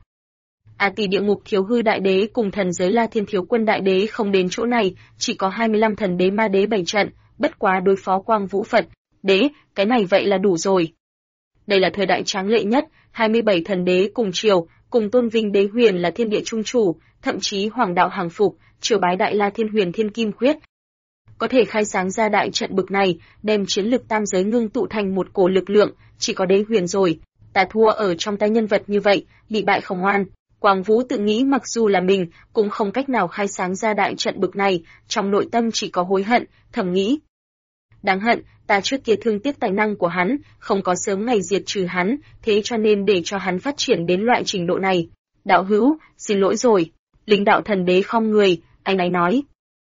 A Tỳ địa ngục thiếu hư đại đế cùng thần giới La Thiên thiếu quân đại đế không đến chỗ này, chỉ có 25 thần đế ma đế bày trận, bất quá đối phó Quang Vũ Phật đế, cái này vậy là đủ rồi. Đây là thời đại tráng lệ nhất, 27 thần đế cùng triều, cùng tôn vinh đế huyền là thiên địa trung chủ, thậm chí hoàng đạo hàng phục, triều bái đại La Thiên huyền thiên kim khuyết. Có thể khai sáng ra đại trận bực này, đem chiến lực tam giới ngưng tụ thành một cổ lực lượng, chỉ có đế huyền rồi. Ta thua ở trong tay nhân vật như vậy, bị bại không oan. Quang Vũ tự nghĩ mặc dù là mình, cũng không cách nào khai sáng ra đại trận bực này, trong nội tâm chỉ có hối hận, thầm nghĩ. Đáng hận, ta trước kia thương tiếc tài năng của hắn, không có sớm ngày diệt trừ hắn, thế cho nên để cho hắn phát triển đến loại trình độ này. Đạo hữu, xin lỗi rồi. Lính đạo thần đế không người, anh ấy nói.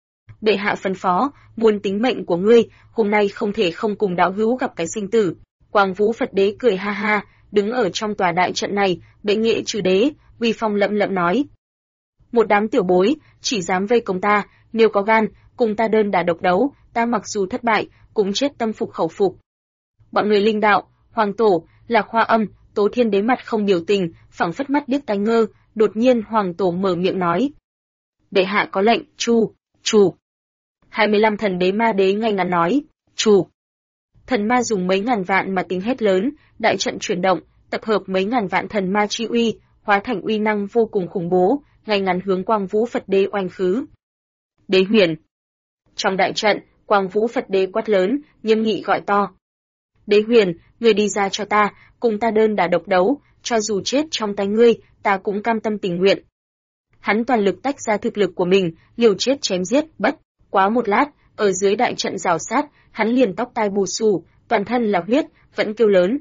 Bệ hạ phân phó, muôn tính mệnh của ngươi, hôm nay không thể không cùng đạo hữu gặp cái sinh tử. Quang Vũ Phật đế cười ha ha, đứng ở trong tòa đại trận này, bệ nghệ trừ đế, uy phong lẫm lẫm nói. Một đám tiểu bối, chỉ dám vây công ta, nếu có gan, cùng ta đơn đả độc đấu, ta mặc dù thất bại, cũng chết tâm phục khẩu phục. Bọn người linh đạo, hoàng tổ, Lạc Hoa Âm, Tố Thiên đế mặt không biểu tình, phảng phất mắt điếc tai ngơ, đột nhiên hoàng tổ mở miệng nói. Bệ hạ có lệnh, chủ. 25 thần đế ma đế ngay ngắn nói, chủ. Thần ma dùng mấy ngàn vạn mà tính hét lớn, đại trận chuyển động, tập hợp mấy ngàn vạn thần ma chi uy, hóa thành uy năng vô cùng khủng bố, ngay ngắn hướng Quang Vũ Phật đế oanh khứ. Đế huyền. Trong đại trận, Quang Vũ Phật đế quát lớn, nghiêm nghị gọi to. Đế huyền, ngươi đi ra cho ta, cùng ta đơn đả độc đấu, cho dù chết trong tay ngươi, ta cũng cam tâm tình nguyện. Hắn toàn lực tách ra thực lực của mình, liều chết chém giết, bất quá một lát, ở dưới đại trận rào sát, hắn liền tóc tai bù xù, toàn thân là huyết, vẫn kêu lớn.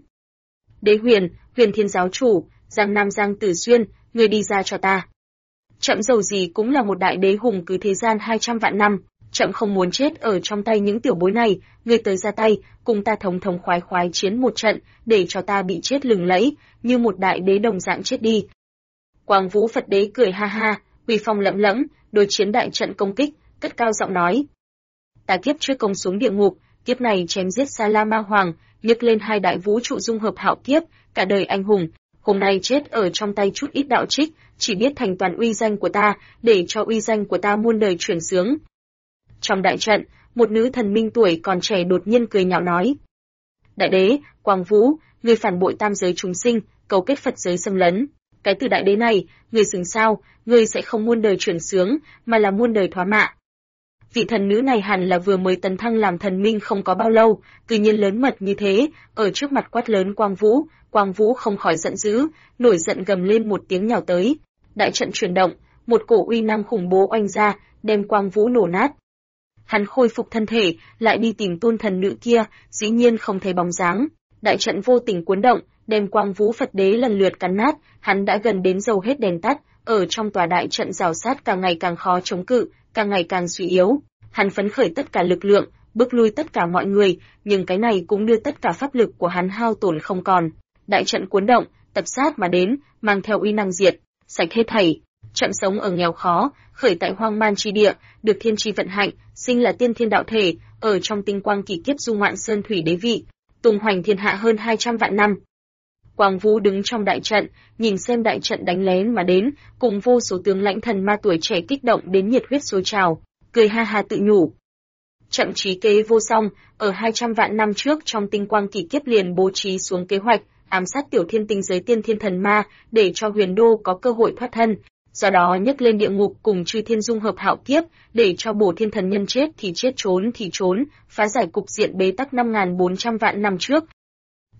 Đế huyền, Huyền Thiên giáo chủ, Giang Nam Giang Tử Xuyên, ngươi đi ra cho ta. Chậm dầu gì cũng là một đại đế hùng cứ thế gian 200 vạn năm, chậm không muốn chết ở trong tay những tiểu bối này, ngươi tới ra tay, cùng ta thống thống khoái khoái chiến một trận, để cho ta bị chết lừng lẫy, như một đại đế đồng dạng chết đi. Quang Vũ Phật đế cười ha ha, uy phong lẫm lẫm, đối chiến đại trận công kích, cất cao giọng nói. Ta kiếp trước công xuống địa ngục, kiếp này chém giết Sa La Ma Hoàng, nhấc lên hai đại vũ trụ dung hợp hạo kiếp, cả đời anh hùng, hôm nay chết ở trong tay chút ít đạo trích, chỉ biết thành toàn uy danh của ta, để cho uy danh của ta muôn đời chuyển sướng. Trong đại trận, một nữ thần minh tuổi còn trẻ đột nhiên cười nhạo nói. Đại đế, Quang Vũ, ngươi phản bội tam giới chúng sinh, cấu kết Phật giới xâm lấn. Cái từ đại đế này, ngươi xứng sao, ngươi sẽ không muôn đời chuyển sướng, mà là muôn đời thoá mạ. Vị thần nữ này hẳn là vừa mới tấn thăng làm thần minh không có bao lâu, tự nhiên lớn mật như thế, ở trước mặt quát lớn Quang Vũ không khỏi giận dữ, nổi giận gầm lên một tiếng nhào tới. Đại trận chuyển động, một cổ uy năng khủng bố oanh ra, đem Quang Vũ nổ nát. Hắn khôi phục thân thể, lại đi tìm tôn thần nữ kia, dĩ nhiên không thấy bóng dáng. Đại trận vô tình cuốn động, đem Quang Vũ Phật đế lần lượt cắn nát, hắn đã gần đến dầu hết đèn tắt, ở trong tòa đại trận rào sát càng ngày càng khó chống cự, càng ngày càng suy yếu. Hắn phấn khởi tất cả lực lượng, bước lui tất cả mọi người, nhưng cái này cũng đưa tất cả pháp lực của hắn hao tổn không còn. Đại trận cuốn động, tập sát mà đến, mang theo uy năng diệt, sạch hết thảy. Chậm sống ở nghèo khó, khởi tại hoang man chi địa, được thiên tri vận hạnh, sinh là tiên thiên đạo thể, ở trong tinh quang kỳ kiếp du ngoạn sơn thủy đế vị, tung hoành thiên hạ hơn 200 vạn năm. Quang Vũ đứng trong đại trận, nhìn xem đại trận đánh lén mà đến, cùng vô số tướng lãnh thần ma tuổi trẻ kích động đến nhiệt huyết sôi trào, cười ha ha tự nhủ. Chậm trí kế vô song, ở 200 vạn năm trước trong tinh quang kỳ kiếp liền bố trí xuống kế hoạch, ám sát tiểu thiên tinh giới tiên thiên thần ma, để cho Huyền Đô có cơ hội thoát thân. Do đó nhấc lên địa ngục cùng chư thiên dung hợp hạo kiếp, để cho bổ thiên thần nhân chết thì trốn, phá giải cục diện bế tắc 5.400 vạn năm trước.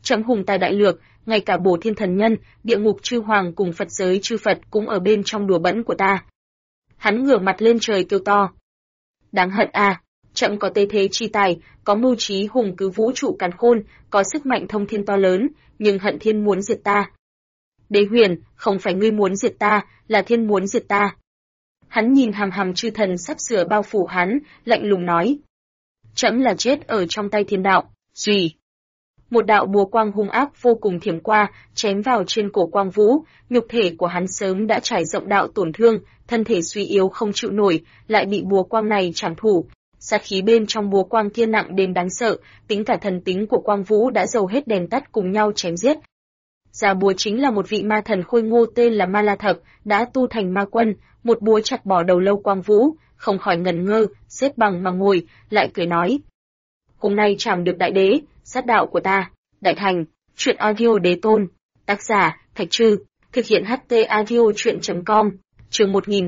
Trẫm hùng tài đại lược, ngay cả Bổ Thiên thần nhân, địa ngục chư hoàng cùng Phật giới chư Phật cũng ở bên trong đùa bỡn của ta. Hắn ngửa mặt lên trời kêu to. Đáng hận a, trẫm có tế thế chi tài, có mưu trí hùng cứ vũ trụ càn khôn, có sức mạnh thông thiên to lớn, nhưng hận thiên muốn diệt ta. Đế Huyền, không phải ngươi muốn diệt ta, là thiên muốn diệt ta. Hắn nhìn hằm hằm chư thần sắp sửa bao phủ hắn, lạnh lùng nói. Trẫm là chết ở trong tay thiên đạo, gì? Một đạo búa quang hung ác vô cùng thiểm qua, chém vào trên cổ Quang Vũ, nhục thể của hắn sớm đã trải rộng đạo tổn thương, thân thể suy yếu không chịu nổi, lại bị búa quang này trảm thủ. Sát khí bên trong búa quang kia nặng đến đáng sợ, tính cả thần tính của Quang Vũ đã dầu hết đèn tắt cùng nhau chém giết. Ra búa chính là một vị ma thần khôi ngô tên là Ma La Thập, đã tu thành ma quân, một búa chặt bỏ đầu lâu Quang Vũ, không khỏi ngẩn ngơ, xếp bằng mà ngồi, lại cười nói. Hôm nay chạm được đại đế, sát đạo của ta, đại thành, truyện audio đế tôn, tác giả, Thạch Trư, thực hiện HT audio truyện.com, chương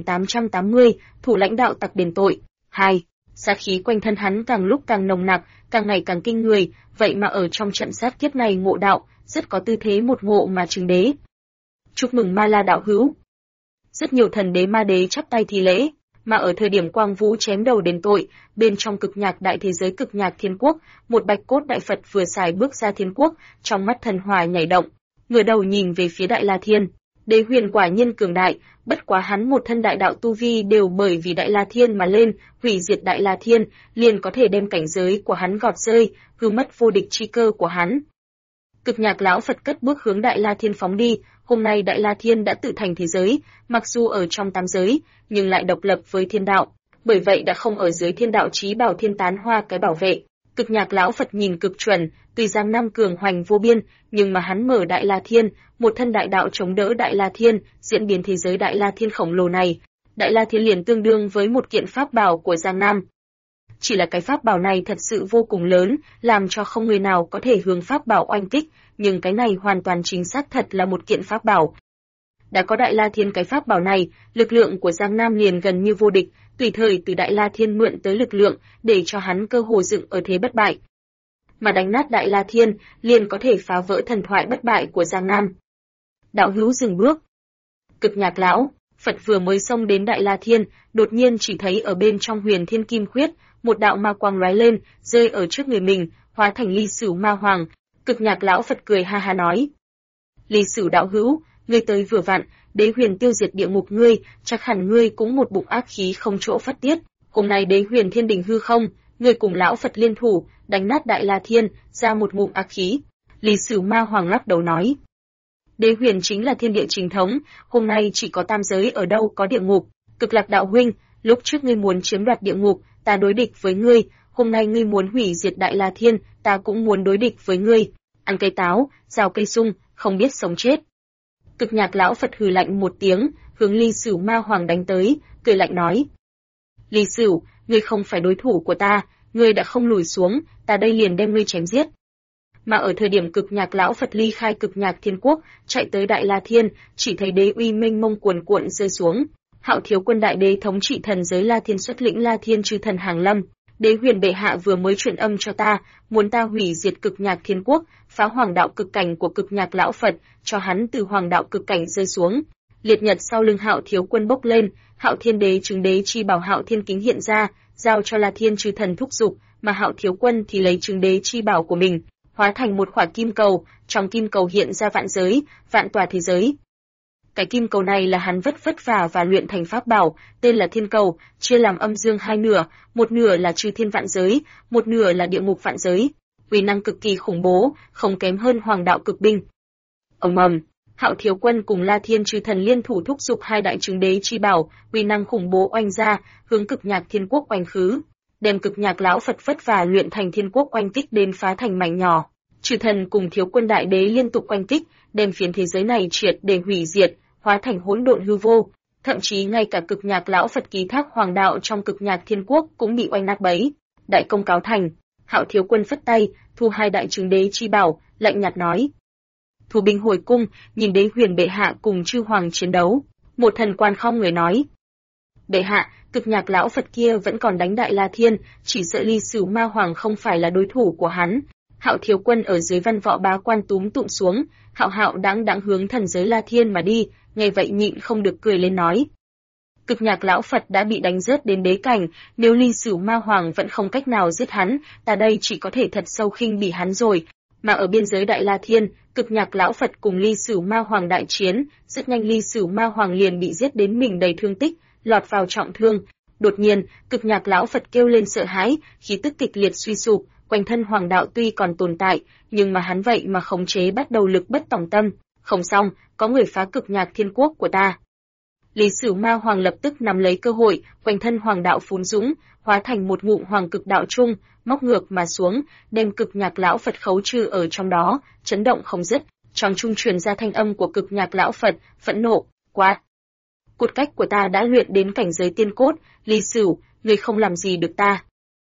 1880, thủ lãnh đạo tặc đền tội, 2. Sát khí quanh thân hắn càng lúc càng nồng nặc, càng ngày càng kinh người, vậy mà ở trong trận sát kiếp này ngộ đạo, rất có tư thế một ngộ mà chứng đế. Chúc mừng Ma La đạo hữu. Rất nhiều thần đế ma đế chắp tay thi lễ, mà ở thời điểm Quang Vũ chém đầu đền tội, bên trong cực nhạc đại thế giới cực nhạc thiên quốc, một bạch cốt đại Phật vừa xài bước ra thiên quốc, trong mắt thần hỏa nhảy động, ngửa đầu nhìn về phía Đại La Thiên. Đế Huyền quả nhiên cường đại, bất quá hắn một thân đại đạo tu vi đều bởi vì Đại La Thiên mà lên, hủy diệt Đại La Thiên, liền có thể đem cảnh giới của hắn gọt rơi, hư mất vô địch chi cơ của hắn. Cực nhạc lão Phật cất bước hướng Đại La Thiên phóng đi, hôm nay Đại La Thiên đã tự thành thế giới, mặc dù ở trong tam giới, nhưng lại độc lập với thiên đạo, bởi vậy đã không ở dưới thiên đạo chí bảo thiên tán hoa cái bảo vệ. Cực nhạc lão Phật nhìn cực chuẩn, tuy Giang Nam cường hoành vô biên, nhưng mà hắn mở Đại La Thiên, một thân đại đạo chống đỡ Đại La Thiên, diễn biến thế giới Đại La Thiên khổng lồ này. Đại La Thiên liền tương đương với một kiện pháp bảo của Giang Nam. Chỉ là cái pháp bảo này thật sự vô cùng lớn, làm cho không người nào có thể hướng pháp bảo oanh kích, nhưng cái này hoàn toàn chính xác thật là một kiện pháp bảo. Đã có Đại La Thiên cái pháp bảo này, lực lượng của Giang Nam liền gần như vô địch, tùy thời từ Đại La Thiên mượn tới lực lượng, để cho hắn cơ hồ dựng ở thế bất bại. Mà đánh nát Đại La Thiên, liền có thể phá vỡ thần thoại bất bại của Giang Nam. Đạo hữu dừng bước. Cực nhạc lão Phật vừa mới xông đến Đại La Thiên, đột nhiên chỉ thấy ở bên trong Huyền Thiên Kim Khuyết, một đạo ma quang lóe lên, rơi ở trước người mình, hóa thành Ly Sửu Ma Hoàng. Cực nhạc lão Phật cười ha ha nói. Ly Sửu đạo hữu, ngươi tới vừa vặn, Đế Huyền tiêu diệt địa ngục ngươi, chắc hẳn ngươi cũng một bụng ác khí không chỗ phát tiết. Hôm nay Đế Huyền thiên đình hư không, ngươi cùng lão Phật liên thủ, đánh nát Đại La Thiên, ra một ngụm ác khí. Ly Sửu Ma Hoàng lắc đầu nói. Đế Huyền chính là thiên địa chính thống, hôm nay chỉ có tam giới ở đâu có địa ngục. Cực Lạc đạo huynh, lúc trước ngươi muốn chiếm đoạt địa ngục, ta đối địch với ngươi, hôm nay ngươi muốn hủy diệt Đại La Thiên, ta cũng muốn đối địch với ngươi. Ăn cây táo, rào cây sung, không biết sống chết. Cực nhạc lão Phật hừ lạnh một tiếng, hướng Ly Sửu Ma Hoàng đánh tới, cười lạnh nói. Ly Sửu, ngươi không phải đối thủ của ta, ngươi đã không lùi xuống, ta đây liền đem ngươi chém giết. Mà ở thời điểm cực nhạc lão Phật ly khai cực nhạc thiên quốc, chạy tới Đại La Thiên, chỉ thấy đế uy mênh mông cuồn cuộn rơi xuống. Hạo Thiếu Quân đại đế thống trị thần giới La Thiên xuất lĩnh La Thiên chư thần hàng lâm. Đế Huyền bệ hạ vừa mới truyền âm cho ta, muốn ta hủy diệt cực nhạc thiên quốc, phá hoàng đạo cực cảnh của cực nhạc lão Phật, cho hắn từ hoàng đạo cực cảnh rơi xuống. Liệt nhật sau lưng Hạo Thiếu Quân bốc lên, Hạo Thiên đế chứng đế chi bảo Hạo Thiên kính hiện ra, giao cho La Thiên chư thần thúc giục, mà Hạo Thiếu Quân thì lấy chứng đế chi bảo của mình, hóa thành một quả kim cầu, trong kim cầu hiện ra vạn giới, vạn tòa thế giới. Cái kim cầu này là hắn vất vả và luyện thành pháp bảo, tên là Thiên Cầu, chia làm âm dương hai nửa, một nửa là chư thiên vạn giới, một nửa là địa ngục vạn giới. Uy năng cực kỳ khủng bố, không kém hơn hoàng đạo cực binh. Ầm ầm, Hạo Thiếu Quân cùng La Thiên chư thần liên thủ thúc giục hai đại chứng đế chi bảo, uy năng khủng bố oanh ra, hướng cực nhạc thiên quốc oanh khứ, đem cực nhạc lão Phật vất vả luyện thành thiên quốc oanh kích đến phá thành mảnh nhỏ. Chư thần cùng Thiếu Quân đại đế liên tục oanh kích, đem phiến thế giới này triệt để hủy diệt, hóa thành hỗn độn hư vô, thậm chí ngay cả cực nhạc lão Phật ký thác hoàng đạo trong cực nhạc thiên quốc cũng bị oanh nát bấy. Đại công cáo thành, Hạo Thiếu Quân phất tay, thu hai đại chứng đế chi bảo, lạnh nhạt nói: "Thủ binh hồi cung, nhìn Đế Huyền bệ hạ cùng chư hoàng chiến đấu." Một thần quan không người nói: "Bệ hạ, cực nhạc lão Phật kia vẫn còn đánh Đại La Thiên, chỉ sợ Ly Sửu Ma Hoàng không phải là đối thủ của hắn." Hạo thiếu quân ở dưới văn võ bá quan túm tụm xuống, hạo hạo đáng đáng hướng thần giới La Thiên mà đi, nghe vậy nhịn không được cười lên nói. Cực Nhạc lão Phật đã bị đánh rớt đến đế cảnh, nếu Ly Sửu Ma Hoàng vẫn không cách nào giết hắn, ta đây chỉ có thể thật sâu khinh bỉ hắn rồi. Mà ở biên giới Đại La Thiên, Cực Nhạc lão Phật cùng Ly Sửu Ma Hoàng đại chiến, rất nhanh Ly Sửu Ma Hoàng liền bị giết đến mình đầy thương tích, lọt vào trọng thương. Đột nhiên, Cực Nhạc lão Phật kêu lên sợ hãi, khí tức kịch liệt suy sụp, quanh thân hoàng đạo tuy còn tồn tại, nhưng mà hắn vậy mà khống chế bắt đầu lực bất tòng tâm. Không xong, có người phá Cực Nhạc Thiên Quốc của ta. Lý Sửu Ma Hoàng lập tức nắm lấy cơ hội, quanh thân hoàng đạo phún dũng, hóa thành một ngụm hoàng cực đạo trung, móc ngược mà xuống, đem Cực Nhạc lão Phật khấu trừ ở trong đó, chấn động không dứt. Trong trung truyền ra thanh âm của Cực Nhạc lão Phật, phẫn nộ, quát: cốt cách của ta đã luyện đến cảnh giới tiên cốt, Lý Sửu, ngươi không làm gì được ta.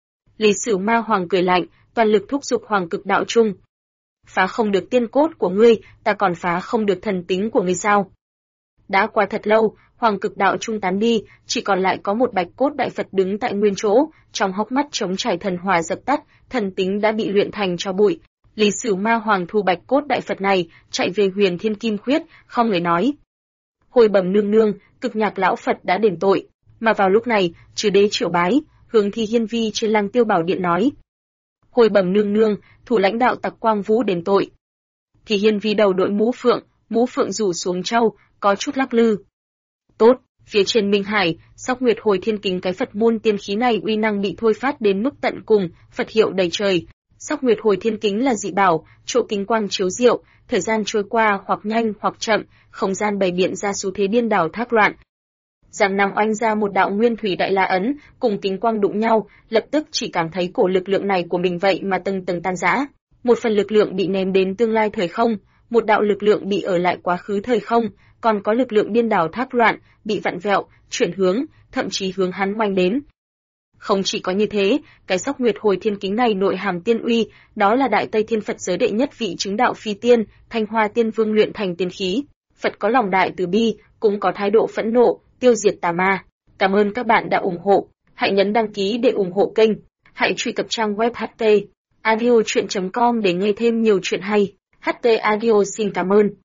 Lý Sửu Ma Hoàng cười lạnh, toàn lực thúc giục hoàng cực đạo trung. Phá không được tiên cốt của ngươi, ta còn phá không được thần tính của ngươi sao? Đã qua thật lâu, hoàng cực đạo trung tán đi, chỉ còn lại có một bạch cốt đại Phật đứng tại nguyên chỗ, trong hốc mắt trống trải thần hỏa dập tắt, thần tính đã bị luyện thành tro bụi. Lý Sửu Ma Hoàng thu bạch cốt đại Phật này, chạy về Huyền Thiên Kim Khuyết, không người nói: hồi bẩm nương nương, Cực Nhạc lão Phật đã đền tội. Mà vào lúc này, Trừ Đế Triệu Bái, hướng Thì Hiên Vi trên Lăng Tiêu Bảo Điện nói: hồi bẩm nương nương, thủ lãnh đạo tặc Quang Vũ đền tội. Thì Hiên Vi đầu đội mũ phượng rủ xuống châu, có chút lắc lư. Tốt, phía trên Minh Hải, Sóc Nguyệt Hồi Thiên Kính cái Phật môn tiên khí này uy năng bị thôi phát đến mức tận cùng, Phật hiệu đầy trời. Sóc Nguyệt Hồi Thiên Kính là dị bảo, chỗ kính quang chiếu diệu, thời gian trôi qua hoặc nhanh hoặc chậm, không gian bày biện ra xu thế điên đảo thác loạn. Giang Nam oanh ra một đạo nguyên thủy đại la ấn, cùng kính quang đụng nhau, lập tức chỉ cảm thấy cổ lực lượng này của mình vậy mà tầng tầng tan rã. Một phần lực lượng bị ném đến tương lai thời không, một đạo lực lượng bị ở lại quá khứ thời không, còn có lực lượng điên đảo thác loạn, bị vặn vẹo, chuyển hướng, thậm chí hướng hắn oanh đến. Không chỉ có như thế, cái Sóc Nguyệt Hồi Thiên Kính này nội hàm tiên uy, đó là Đại Tây Thiên Phật giới đệ nhất vị chứng đạo phi tiên, Thanh Hoa Tiên Vương luyện thành tiên khí. Phật có lòng đại từ bi, cũng có thái độ phẫn nộ, tiêu diệt tà ma. Cảm ơn các bạn đã ủng hộ. Hãy nhấn đăng ký để ủng hộ kênh. Hãy truy cập trang web htaudio.com để nghe thêm nhiều chuyện hay. HT Audio xin cảm ơn.